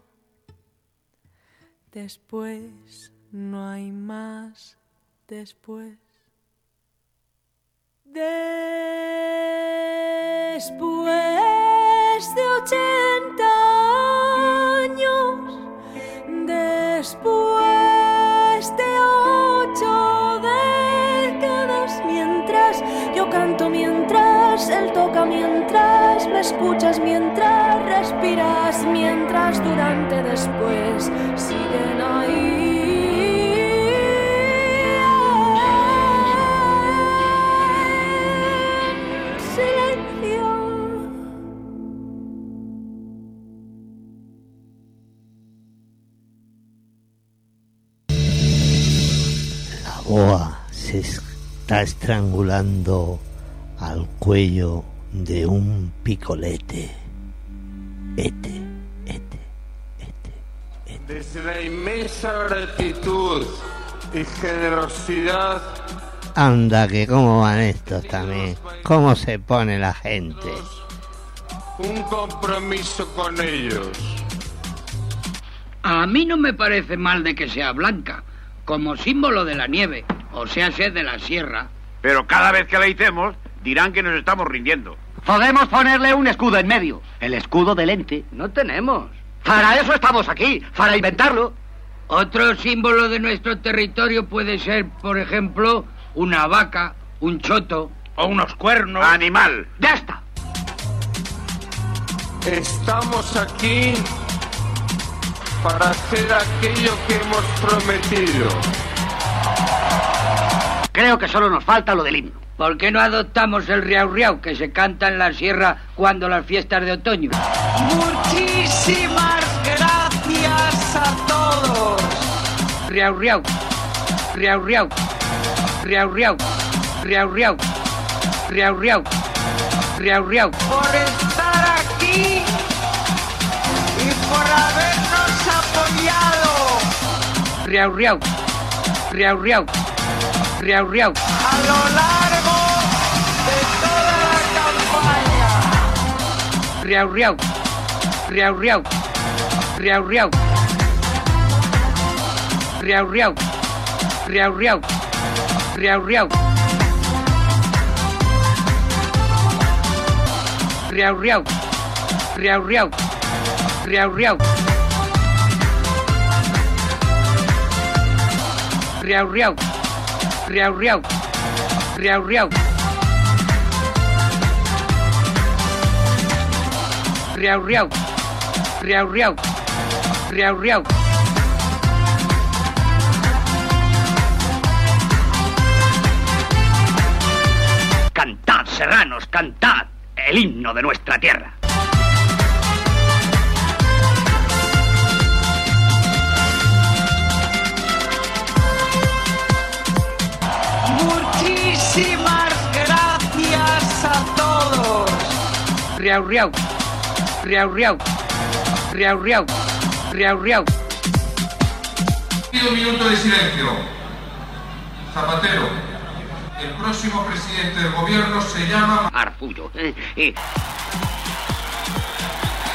después no hay más después. Después de ochenta años, después de ocho décadas, mientras yo canto, mientras él toca, mientras me escuchas, mientras respiras, mientras, durante, después siguen ahí. Boa se está estrangulando al cuello de un picolete. Ete, ete, ete, ete. Desde la inmensa gratitud y generosidad. Anda, que cómo van estos también. Cómo se pone la gente. Un compromiso con ellos. A mí no me parece mal de que sea blanca, como símbolo de la nieve, o sea, ser de la sierra. Pero cada vez que la hicemos, dirán que nos estamos rindiendo. Podemos ponerle un escudo en medio. El escudo del ente. No tenemos. Para eso estamos aquí, para inventarlo. Otro símbolo de nuestro territorio puede ser, por ejemplo, una vaca, un choto o unos cuernos. ¡Animal! ¡Ya está! Estamos aquí para hacer aquello que hemos prometido. Creo que solo nos falta lo del himno. ¿Por qué no adoptamos el riau riau que se canta en la sierra cuando las fiestas de otoño? Muchísimas gracias a todos. Riau riau, riau riau, riau riau, riau riau, riau riau, riau riau. Por estar aquí y por habernos apoyado. Riau riau, riau riau, riau riau. A lo largo de toda la campaña. Riau riau, riau riau, riau riau. Riau riau, riau riau, riau riau. Riau riau, riau riau, riau riau. Riau riau, riau riau, riau riau. Riau riau, riau riau, riau riau. Cantad, serranos, cantad el himno de nuestra tierra. Muchísimas gracias a todos. Riau riau, riau riau, riau riau, riau riau. Pido un minuto de silencio. Zapatero, el próximo presidente del gobierno se llama Arfullo. Eh, eh.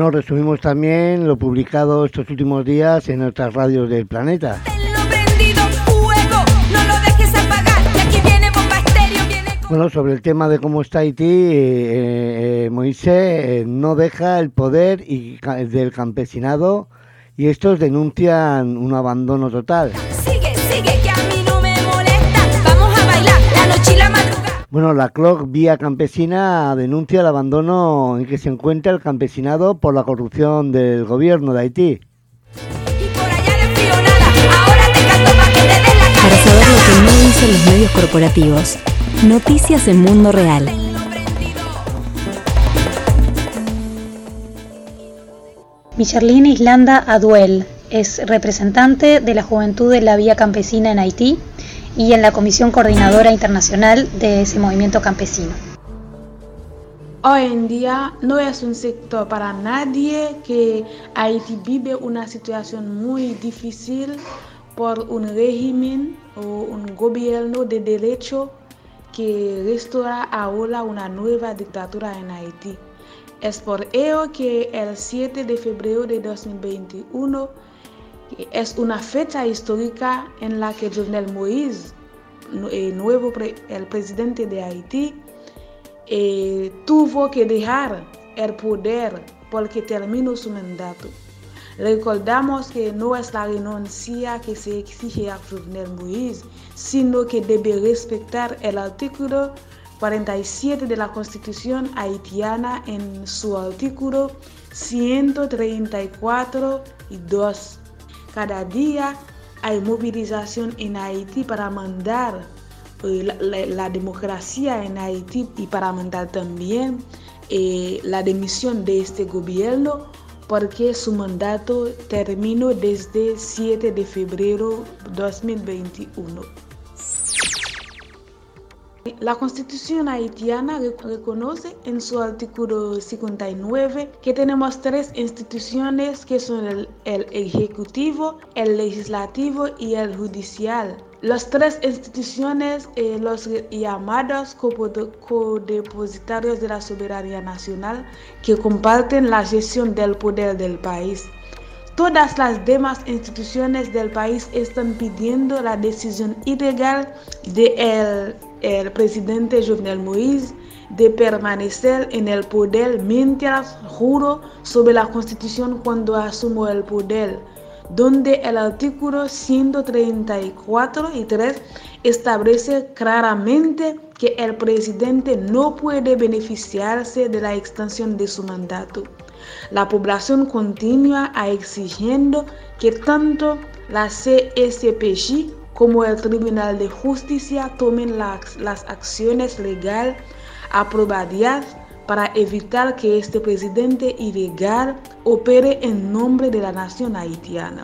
Bueno, resumimos también lo publicado estos últimos días en otras radios del planeta. Bueno, sobre el tema de cómo está Haití, eh, eh, Moisés eh, no deja el poder y, del campesinado y estos denuncian un abandono total. Sigue, sigue, que a mí no me molesta. Vamos a bailar la noche y la madrugada. Bueno, la C L O C Vía Campesina denuncia el abandono en que se encuentra el campesinado por la corrupción del gobierno de Haití. Para saber lo que no dicen los medios corporativos, noticias en Mundo Real. Michelina Islanda Aduel es representante de la Juventud de la Vía Campesina en Haití y en la Comisión Coordinadora Internacional de ese movimiento campesino. Hoy en día no es un sector para nadie que Haití vive una situación muy difícil por un régimen o un gobierno de derecho que restaura ahora una nueva dictadura en Haití. Es por ello que el siete de febrero de dos mil veintiuno es una fecha histórica en la que Jovenel Moïse, el nuevo pre- el presidente de Haití, eh, tuvo que dejar el poder porque terminó su mandato. Recordamos que no es la renuncia que se exige a Jovenel Moïse, sino que debe respetar el artículo cuarenta y siete de la Constitución haitiana en su artículo ciento treinta y cuatro y dos. Cada día hay movilización en Haití para mandar eh, la, la, la democracia en Haití y para mandar también eh, la dimisión de este gobierno, porque su mandato terminó desde siete de febrero de dos mil veintiuno. La Constitución haitiana reconoce en su artículo cincuenta y nueve que tenemos tres instituciones que son el, el Ejecutivo, el Legislativo y el Judicial. Las tres instituciones, eh, los llamados codepositarios de la soberanía nacional, que comparten la gestión del poder del país. Todas las demás instituciones del país están pidiendo la decisión ilegal del el presidente Jovenel Moïse de permanecer en el poder mientras juró sobre la Constitución cuando asumió el poder, donde el artículo ciento treinta y cuatro y tres establece claramente que el presidente no puede beneficiarse de la extensión de su mandato. La población continúa exigiendo que tanto la C S P J como el Tribunal de Justicia tomen las, las acciones legales aprobadas para evitar que este presidente ilegal opere en nombre de la nación haitiana.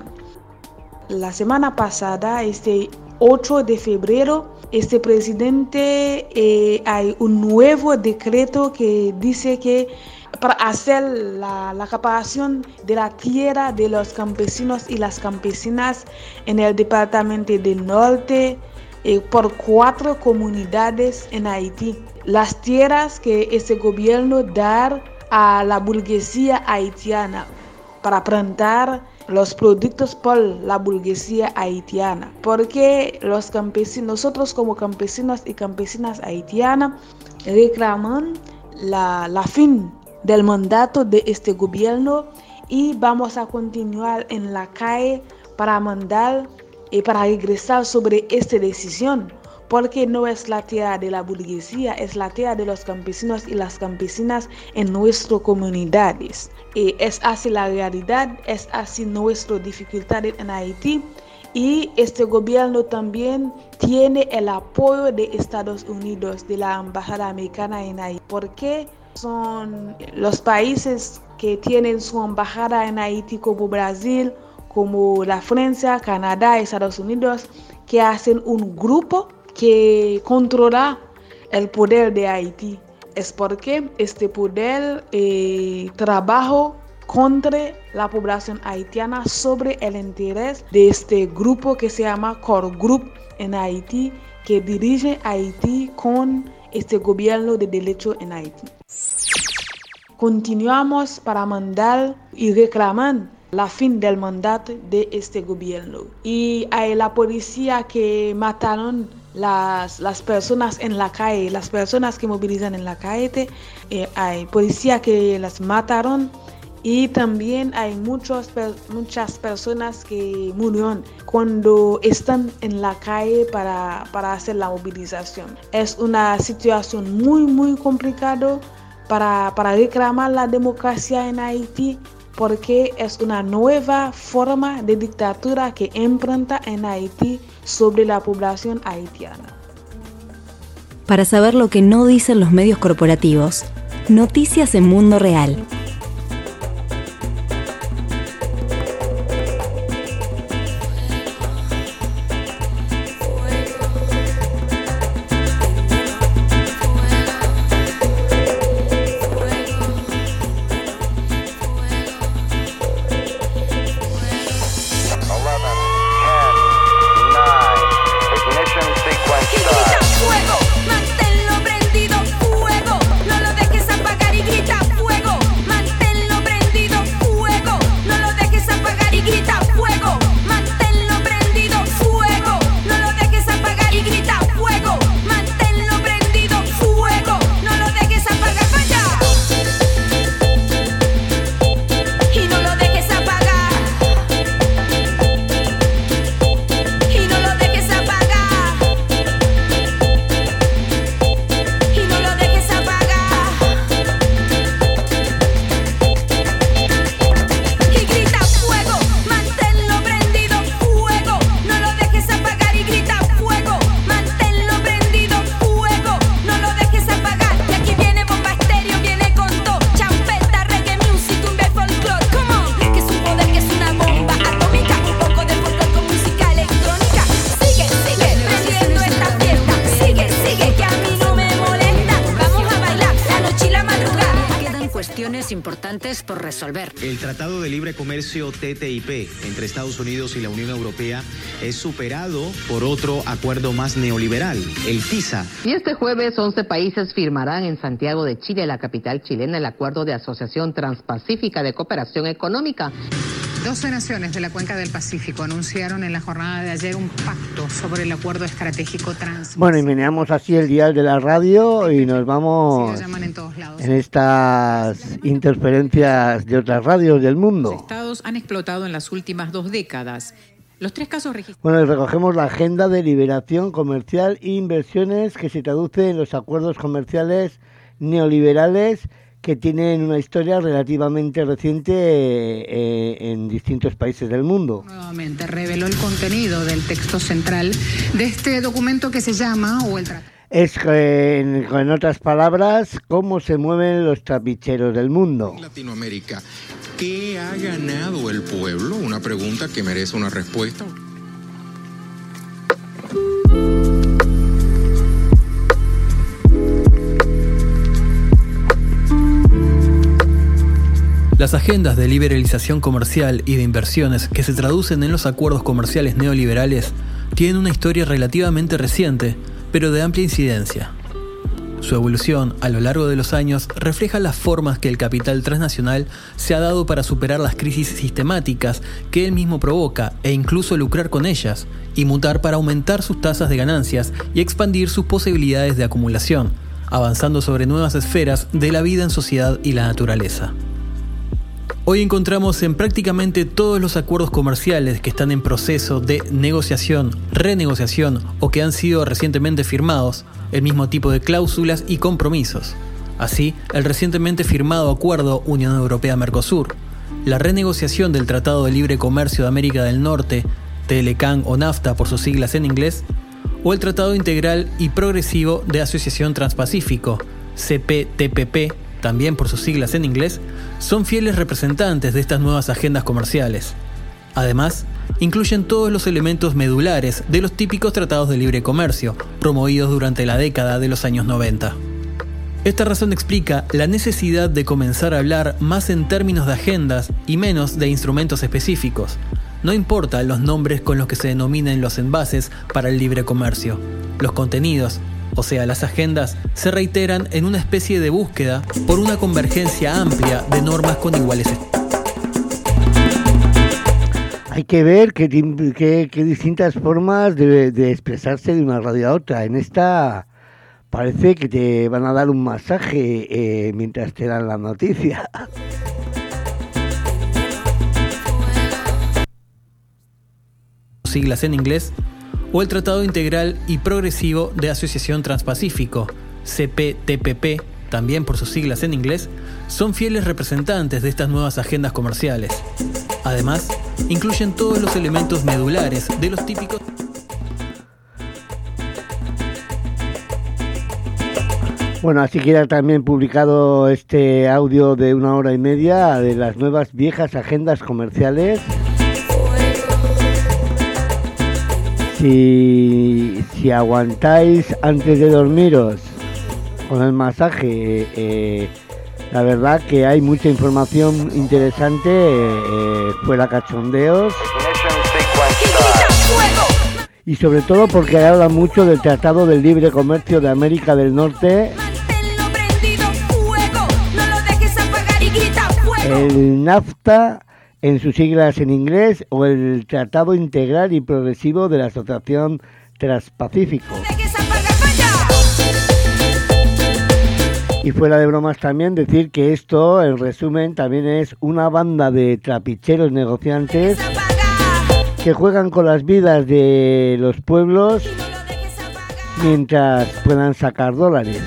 La semana pasada, este ocho de febrero, este presidente, eh, hay un nuevo decreto que dice que para hacer la, la captación de la tierra de los campesinos y las campesinas en el departamento del norte eh, por cuatro comunidades en Haití. Las tierras que ese gobierno da a la burguesía haitiana para plantar los productos por la burguesía haitiana, porque los campesinos, nosotros como campesinos y campesinas haitianas reclaman la, la fin del mandato de este gobierno y vamos a continuar en la calle para mandar y para regresar sobre esta decisión, porque no es la tierra de la burguesía, es la tierra de los campesinos y las campesinas en nuestras comunidades. Y es así la realidad, es así nuestras dificultades en Haití, y este gobierno también tiene el apoyo de Estados Unidos, de la Embajada Americana en Haití, porque son los países que tienen su embajada en Haití como Brasil, como la Francia, Canadá, Estados Unidos, que hacen un grupo que controla el poder de Haití. Es porque este poder eh, trabaja contra la población haitiana sobre el interés de este grupo que se llama Core Group en Haití, que dirige Haití con este gobierno de derecho en Haití. continuamos para mandar y reclamar la fin del mandato de este gobierno. Y hay la policía que mataron las, las personas en la calle, las personas que movilizan en la calle, eh, hay policía que las mataron y también hay muchos, muchas personas que murieron cuando están en la calle para, para hacer la movilización. Es una situación muy muy complicada para, para reclamar la democracia en Haití, porque es una nueva forma de dictadura que implanta en Haití sobre la población haitiana. Para saber lo que no dicen los medios corporativos, noticias en Mundo Real. Importantes por resolver. El Tratado de Libre Comercio T T I P entre Estados Unidos y la Unión Europea es superado por otro acuerdo más neoliberal, el TISA. Y este jueves once países firmarán en Santiago de Chile, la capital chilena, el Acuerdo de Asociación Transpacífica de Cooperación Económica. doce naciones de la Cuenca del Pacífico anunciaron en la jornada de ayer un pacto sobre el Acuerdo Estratégico Transpacífico. Bueno, y meneamos así el dial de la radio y nos vamos sí, lo llaman en todos lados. En estas interferencias de otras radios del mundo. Los estados han explotado en las últimas dos décadas. Los tres casos registrados. Bueno, y recogemos la agenda de liberación comercial e inversiones que se traduce en los acuerdos comerciales neoliberales que tienen una historia relativamente reciente eh, en distintos países del mundo. Nuevamente reveló el contenido del texto central de este documento que se llama o el tratado. Es, eh, en, en otras palabras, cómo se mueven los trapicheros del mundo. Latinoamérica, ¿qué ha ganado el pueblo? Una pregunta que merece una respuesta. Las agendas de liberalización comercial y de inversiones que se traducen en los acuerdos comerciales neoliberales tienen una historia relativamente reciente, pero de amplia incidencia. Su evolución a lo largo de los años refleja las formas que el capital transnacional se ha dado para superar las crisis sistemáticas que él mismo provoca e incluso lucrar con ellas, y mutar para aumentar sus tasas de ganancias y expandir sus posibilidades de acumulación, avanzando sobre nuevas esferas de la vida en sociedad y la naturaleza. Hoy encontramos en prácticamente todos los acuerdos comerciales que están en proceso de negociación, renegociación o que han sido recientemente firmados, el mismo tipo de cláusulas y compromisos. Así, el recientemente firmado acuerdo Unión Europea-Mercosur, la renegociación del Tratado de Libre Comercio de América del Norte, T L C A N o NAFTA por sus siglas en inglés, o el Tratado Integral y Progresivo de Asociación Transpacífico, C P T P P, también por sus siglas en inglés, son fieles representantes de estas nuevas agendas comerciales. Además, incluyen todos los elementos medulares de los típicos tratados de libre comercio, promovidos durante la década de los años noventa. Esta razón explica la necesidad de comenzar a hablar más en términos de agendas y menos de instrumentos específicos. No importa los nombres con los que se denominen los envases para el libre comercio. Los contenidos, o sea, las agendas, se reiteran en una especie de búsqueda por una convergencia amplia de normas con iguales estándares. Hay que ver qué, qué, qué distintas formas de, de expresarse de una radio a otra. En esta parece que te van a dar un masaje eh, mientras te dan la noticia. Siglas en inglés, o el Tratado Integral y Progresivo de Asociación Transpacífico, C P T P P, también por sus siglas en inglés, son fieles representantes de estas nuevas agendas comerciales. Además, incluyen todos los elementos medulares de los típicos... Bueno, así queda también publicado este audio de una hora y media de las nuevas viejas agendas comerciales. Si, si aguantáis antes de dormiros con el masaje, eh, la verdad que hay mucha información interesante, eh, fuera cachondeos. Y sobre todo porque habla mucho del Tratado del Libre Comercio de América del Norte, el NAFTA en sus siglas en inglés, o el Tratado Integral y Progresivo de la Asociación Transpacífico. Y fuera de bromas también decir que esto, en resumen, también es una banda de trapicheros negociantes que juegan con las vidas de los pueblos mientras puedan sacar dólares.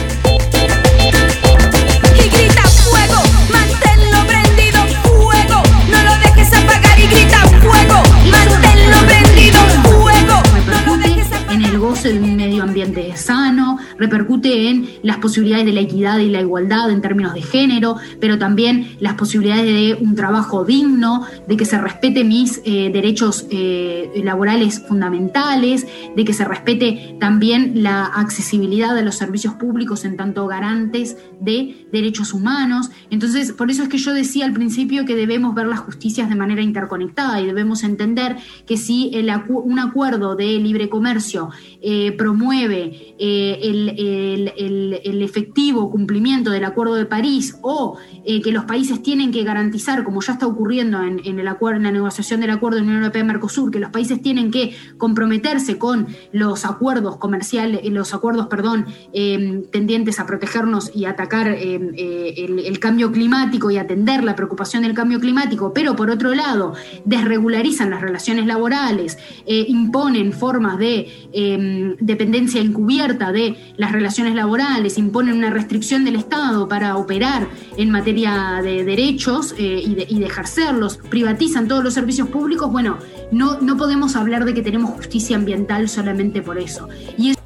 Y grita fuego, manténlo prendido, fuego, no lo dejes apagar y grita fuego, manténlo prendido, fuego. Repercute en el goce de un medio ambiente sano, repercute en las posibilidades de la equidad y la igualdad en términos de género, pero también las posibilidades de un trabajo digno, de que se respete mis eh, derechos eh, laborales fundamentales, de que se respete también la accesibilidad de los servicios públicos en tanto garantes de derechos humanos. Entonces, por eso es que yo decía al principio que debemos ver las justicias de manera interconectada y debemos entender que si el acu- un acuerdo de libre comercio eh, promueve eh, el, el, el, el efectivo cumplimiento del Acuerdo de París, o eh, que los países tienen que garantizar, como ya está ocurriendo en, en, el acuerdo, en la negociación del Acuerdo de Unión Europea-Mercosur, que los países tienen que comprometerse con los acuerdos comerciales, los acuerdos, perdón, eh, tendientes a protegernos y atacar eh, eh, el, el cambio climático y atender la preocupación del cambio climático, pero por otro lado desregularizan las relaciones laborales, eh, imponen formas de eh, dependencia encubierta de las relaciones laborales, imponen una restricción del Estado para operar en materia de derechos eh, y, de, y de ejercerlos, privatizan todos los servicios públicos. Bueno, no, no podemos hablar de que tenemos justicia ambiental solamente por eso. Y es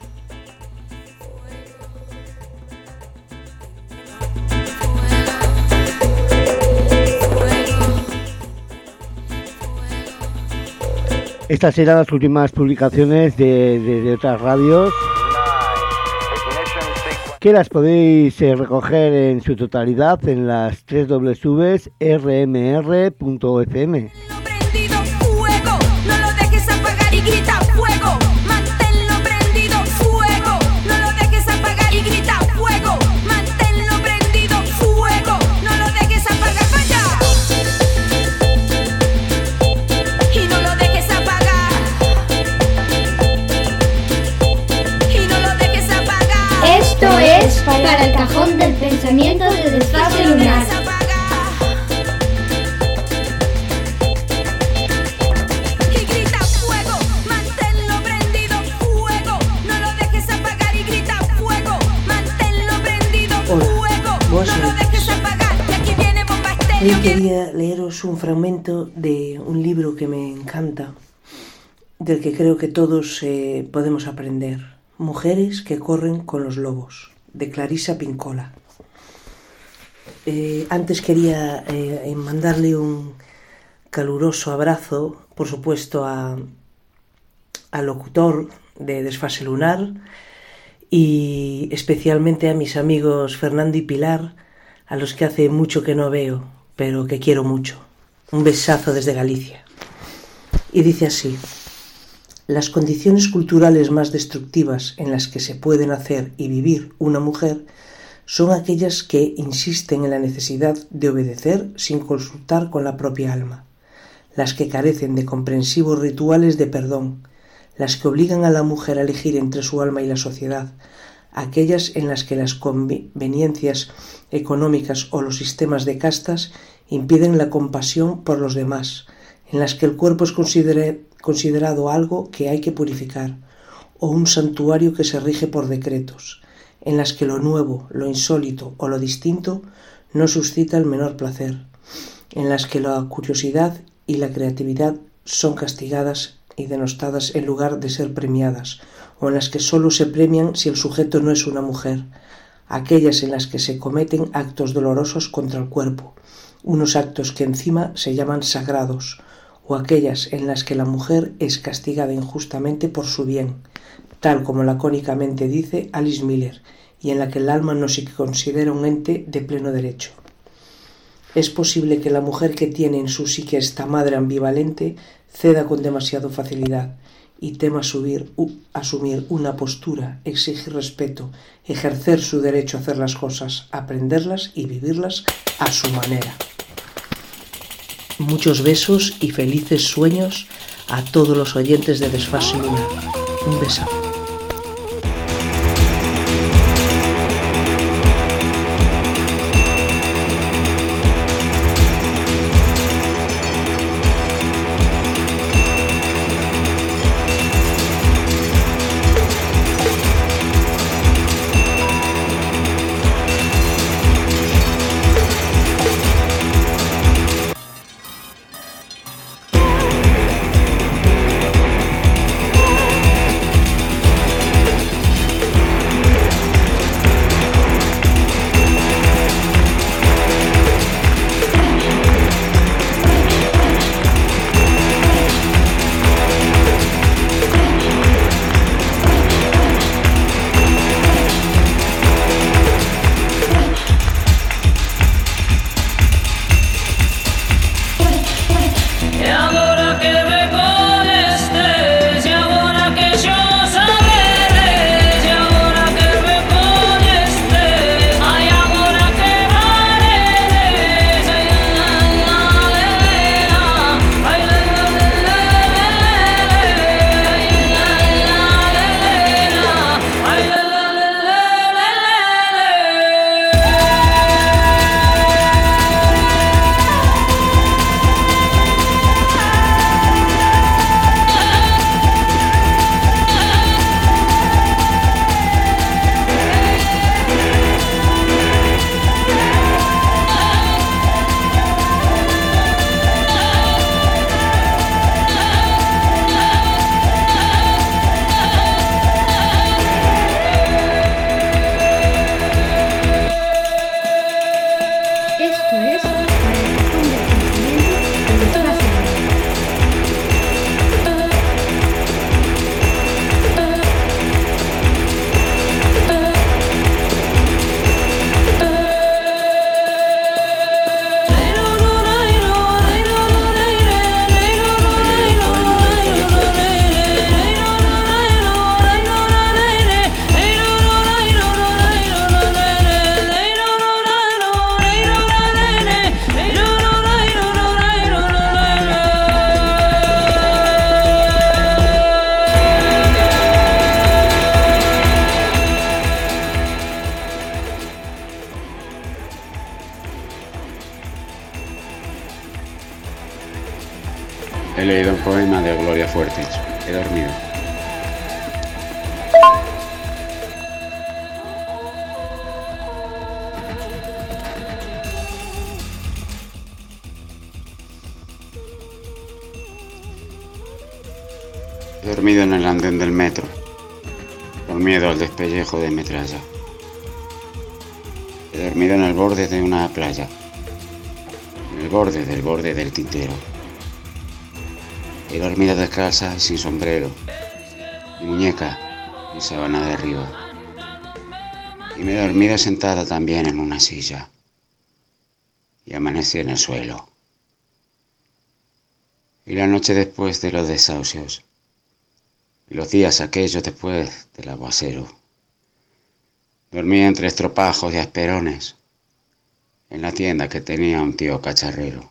Estas serán las últimas publicaciones de, de, de otras radios, que las podéis eh, recoger en su totalidad en las doble u doble u doble u punto r m r punto f m. Fuego, no lo dejes apagar y grita fuego, manténlo prendido, fuego, no lo dejes apagar y grita fuego, manténlo prendido, fuego, no lo dejes apagar, vaya. Y no lo dejes apagar, y no lo dejes apagar. Esto es para el cajón del pensamiento de Desfase Lunar. Hoy quería leeros un fragmento de un libro que me encanta, del que creo que todos eh, podemos aprender. Mujeres que corren con los lobos, de Clarissa Pinkola. Eh, antes quería eh, mandarle un caluroso abrazo, por supuesto, a, al locutor de Desfase Lunar, y especialmente a mis amigos Fernando y Pilar, a los que hace mucho que no veo, pero que quiero mucho. Un besazo desde Galicia. Y dice así: Las condiciones culturales más destructivas en las que se puede nacer y vivir una mujer son aquellas que insisten en la necesidad de obedecer sin consultar con la propia alma, las que carecen de comprensivos rituales de perdón, las que obligan a la mujer a elegir entre su alma y la sociedad, aquellas en las que las conveniencias económicas o los sistemas de castas impiden la compasión por los demás, en las que el cuerpo es consider- considerado algo que hay que purificar, o un santuario que se rige por decretos, en las que lo nuevo, lo insólito o lo distinto no suscita el menor placer, en las que la curiosidad y la creatividad son castigadas y denostadas en lugar de ser premiadas, o en las que solo se premian si el sujeto no es una mujer, aquellas en las que se cometen actos dolorosos contra el cuerpo, unos actos que encima se llaman sagrados, o aquellas en las que la mujer es castigada injustamente por su bien, tal como lacónicamente dice Alice Miller, y en la que el alma no se considera un ente de pleno derecho. Es posible que la mujer que tiene en su psique esta madre ambivalente ceda con demasiada facilidad y tema subir, uh, asumir una postura, exigir respeto, ejercer su derecho a hacer las cosas, aprenderlas y vivirlas a su manera. Muchos besos y felices sueños a todos los oyentes de Desfase Lunar. Un besazo. He leído un poema de Gloria Fuertes. He dormido. He dormido en el andén del metro, por miedo al despellejo de metralla. He dormido en el borde de una playa, en el borde del borde del tintero. He dormido descalza y sin sombrero, ni muñeca, ni sábana de arriba. Y me he dormido sentada también en una silla. Y amanecí en el suelo. Y la noche después de los desahucios, Y los días aquellos después del aguacero, dormía entre estropajos y asperones, en la tienda que tenía un tío cacharrero.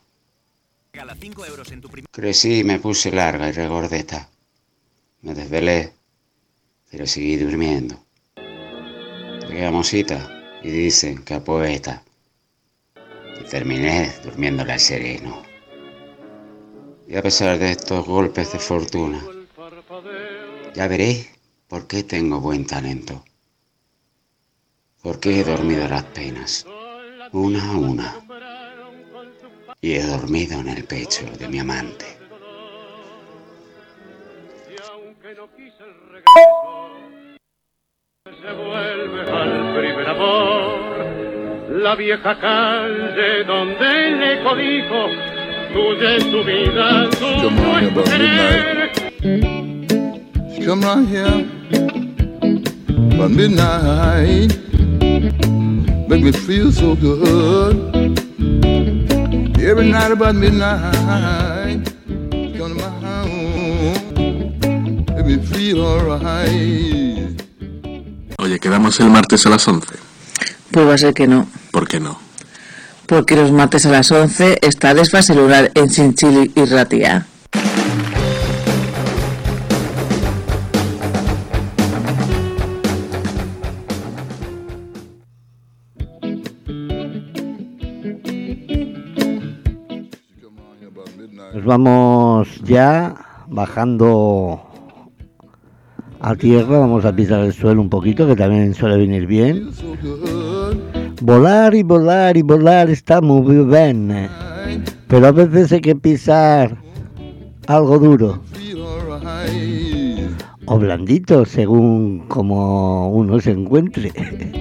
Crecí y me puse larga y regordeta. Me desvelé, pero seguí durmiendo. Llegué a Mosita y dicen que a poeta. Y terminé durmiéndole al sereno. Y a pesar de estos golpes de fortuna, ya veréis por qué tengo buen talento. Porque he dormido las penas, una a una. Y he dormido en el pecho de mi amante. Se vuelve al primer amor, la vieja calle donde el eco dijo, tuya es tu vida, tuyo es tu querer. Come round here by midnight, make me feel so good. Every night about midnight, come to my home, make me feel alright. Oye, ¿quedamos el martes a las once? Pues va a ser que no. ¿Por qué no? Porque los martes a las once está Desfase Lunar en Chinchil y Ratia. Nos vamos ya bajando a tierra, vamos a pisar el suelo un poquito, que también suele venir bien. Volar y volar y volar está muy bien, pero a veces hay que pisar algo duro o blandito, según como uno se encuentre.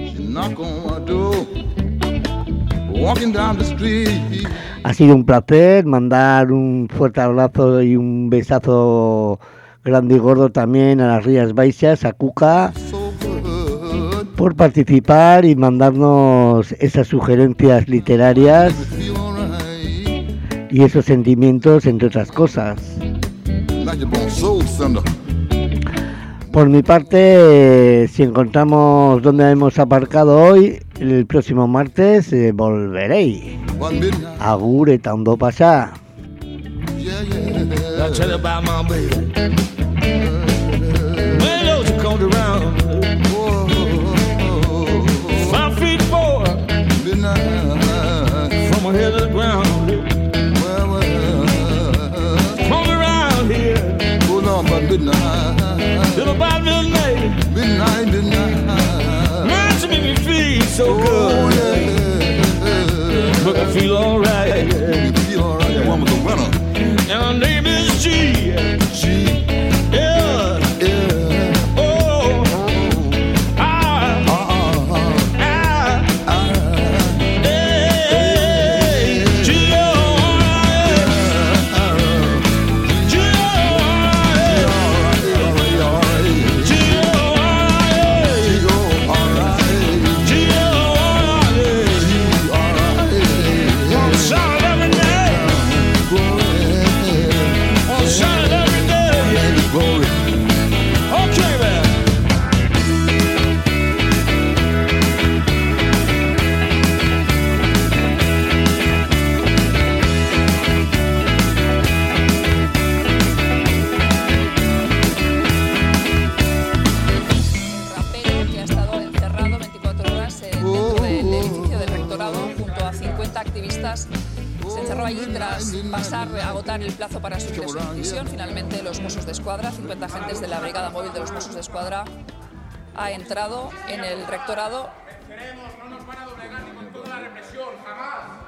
Ha sido un placer mandar un fuerte abrazo y un besazo grande y gordo también a las Rías Baixas, a Cuca, por participar y mandarnos esas sugerencias literarias y esos sentimientos, entre otras cosas. Por mi parte, si encontramos donde hemos aparcado hoy, el próximo martes eh, volveré. Agur eta ondo pasa. I'll tell you about my baby. When those come around, five feet four, from my head to the ground. Come around here, hold on about midnight, till about midnight, midnight, midnight. Man, she make me feel so good, make me feel alright, make me feel alright. That woman's a winner. And her name is G. G. Yeah. Yeah. Oh. Ah. Ah. Ah. Ah. Hey. G. G. Se encerró allí tras pasar, agotar el plazo para su ingreso en prisión. Finalmente los Mossos d'Esquadra, cincuenta agentes de la Brigada Móvil de los Mossos d'Esquadra, ha entrado en el rectorado. No nos van a doblegar ni con toda la represión, jamás.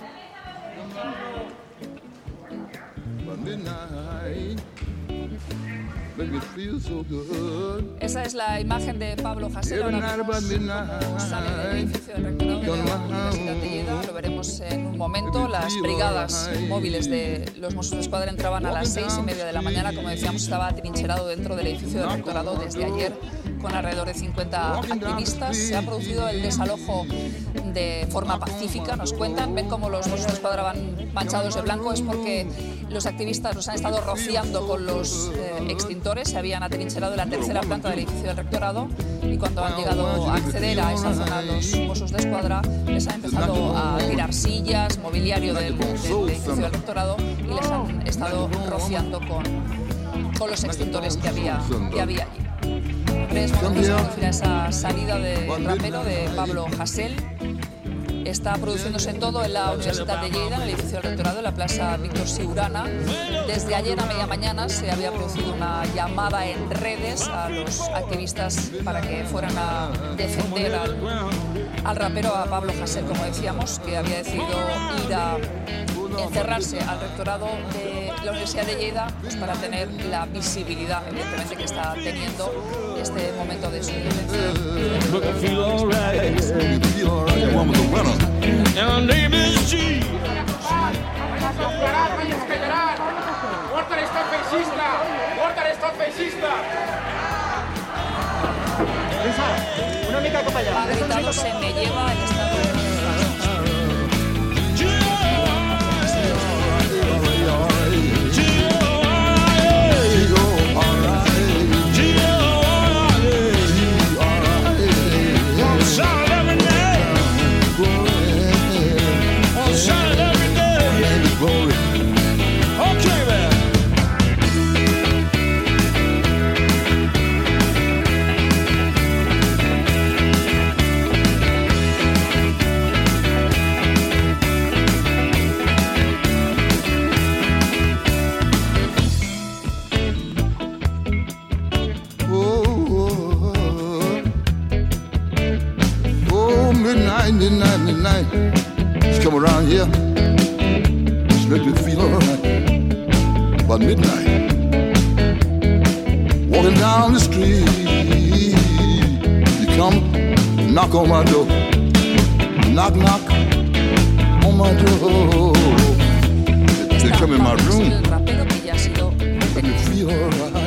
Esa es la imagen de Pablo Hasél. Ahora vemos sale del edificio del rectorado de la Universidad de Lleida. Lo veremos en un momento. Las brigadas móviles de los Mossos d'Esquadra entraban a las seis y media de la mañana. Como decíamos, estaba atrincherado dentro del edificio del rectorado desde ayer con alrededor de cincuenta activistas. Se ha producido el desalojo de forma pacífica, nos cuentan. Ven cómo los Mossos d'Esquadra van manchados de blanco. Es porque los activistas los han estado rociando con los eh, extintores extintores se habían atrincherado en la tercera planta del edificio del rectorado y cuando han llegado a acceder a esa zona los Mossos de Escuadra les han empezado a tirar sillas, mobiliario del, del edificio del rectorado y les han estado rociando con, con los extintores que había, que había allí. Tres momentos se producirá esa salida del rapero de Pablo Hasél. Está produciéndose todo en la Universidad de Lleida, en el edificio del rectorado, en la Plaza Víctor Siurana. Desde ayer a media mañana se había producido una llamada en redes a los activistas para que fueran a defender al, al rapero, a Pablo Hasél, como decíamos, que había decidido ir a encerrarse al rectorado de la Universidad de Lleida pues para tener la visibilidad, evidentemente, que está teniendo este momento de su violencia. Ha gritado "se me lleva el estado de midnight, midnight, just come around here, just make me feel alright. About midnight, walking down the street, you come, knock on my door, knock, knock on my door. They come in my room, make me feel alright.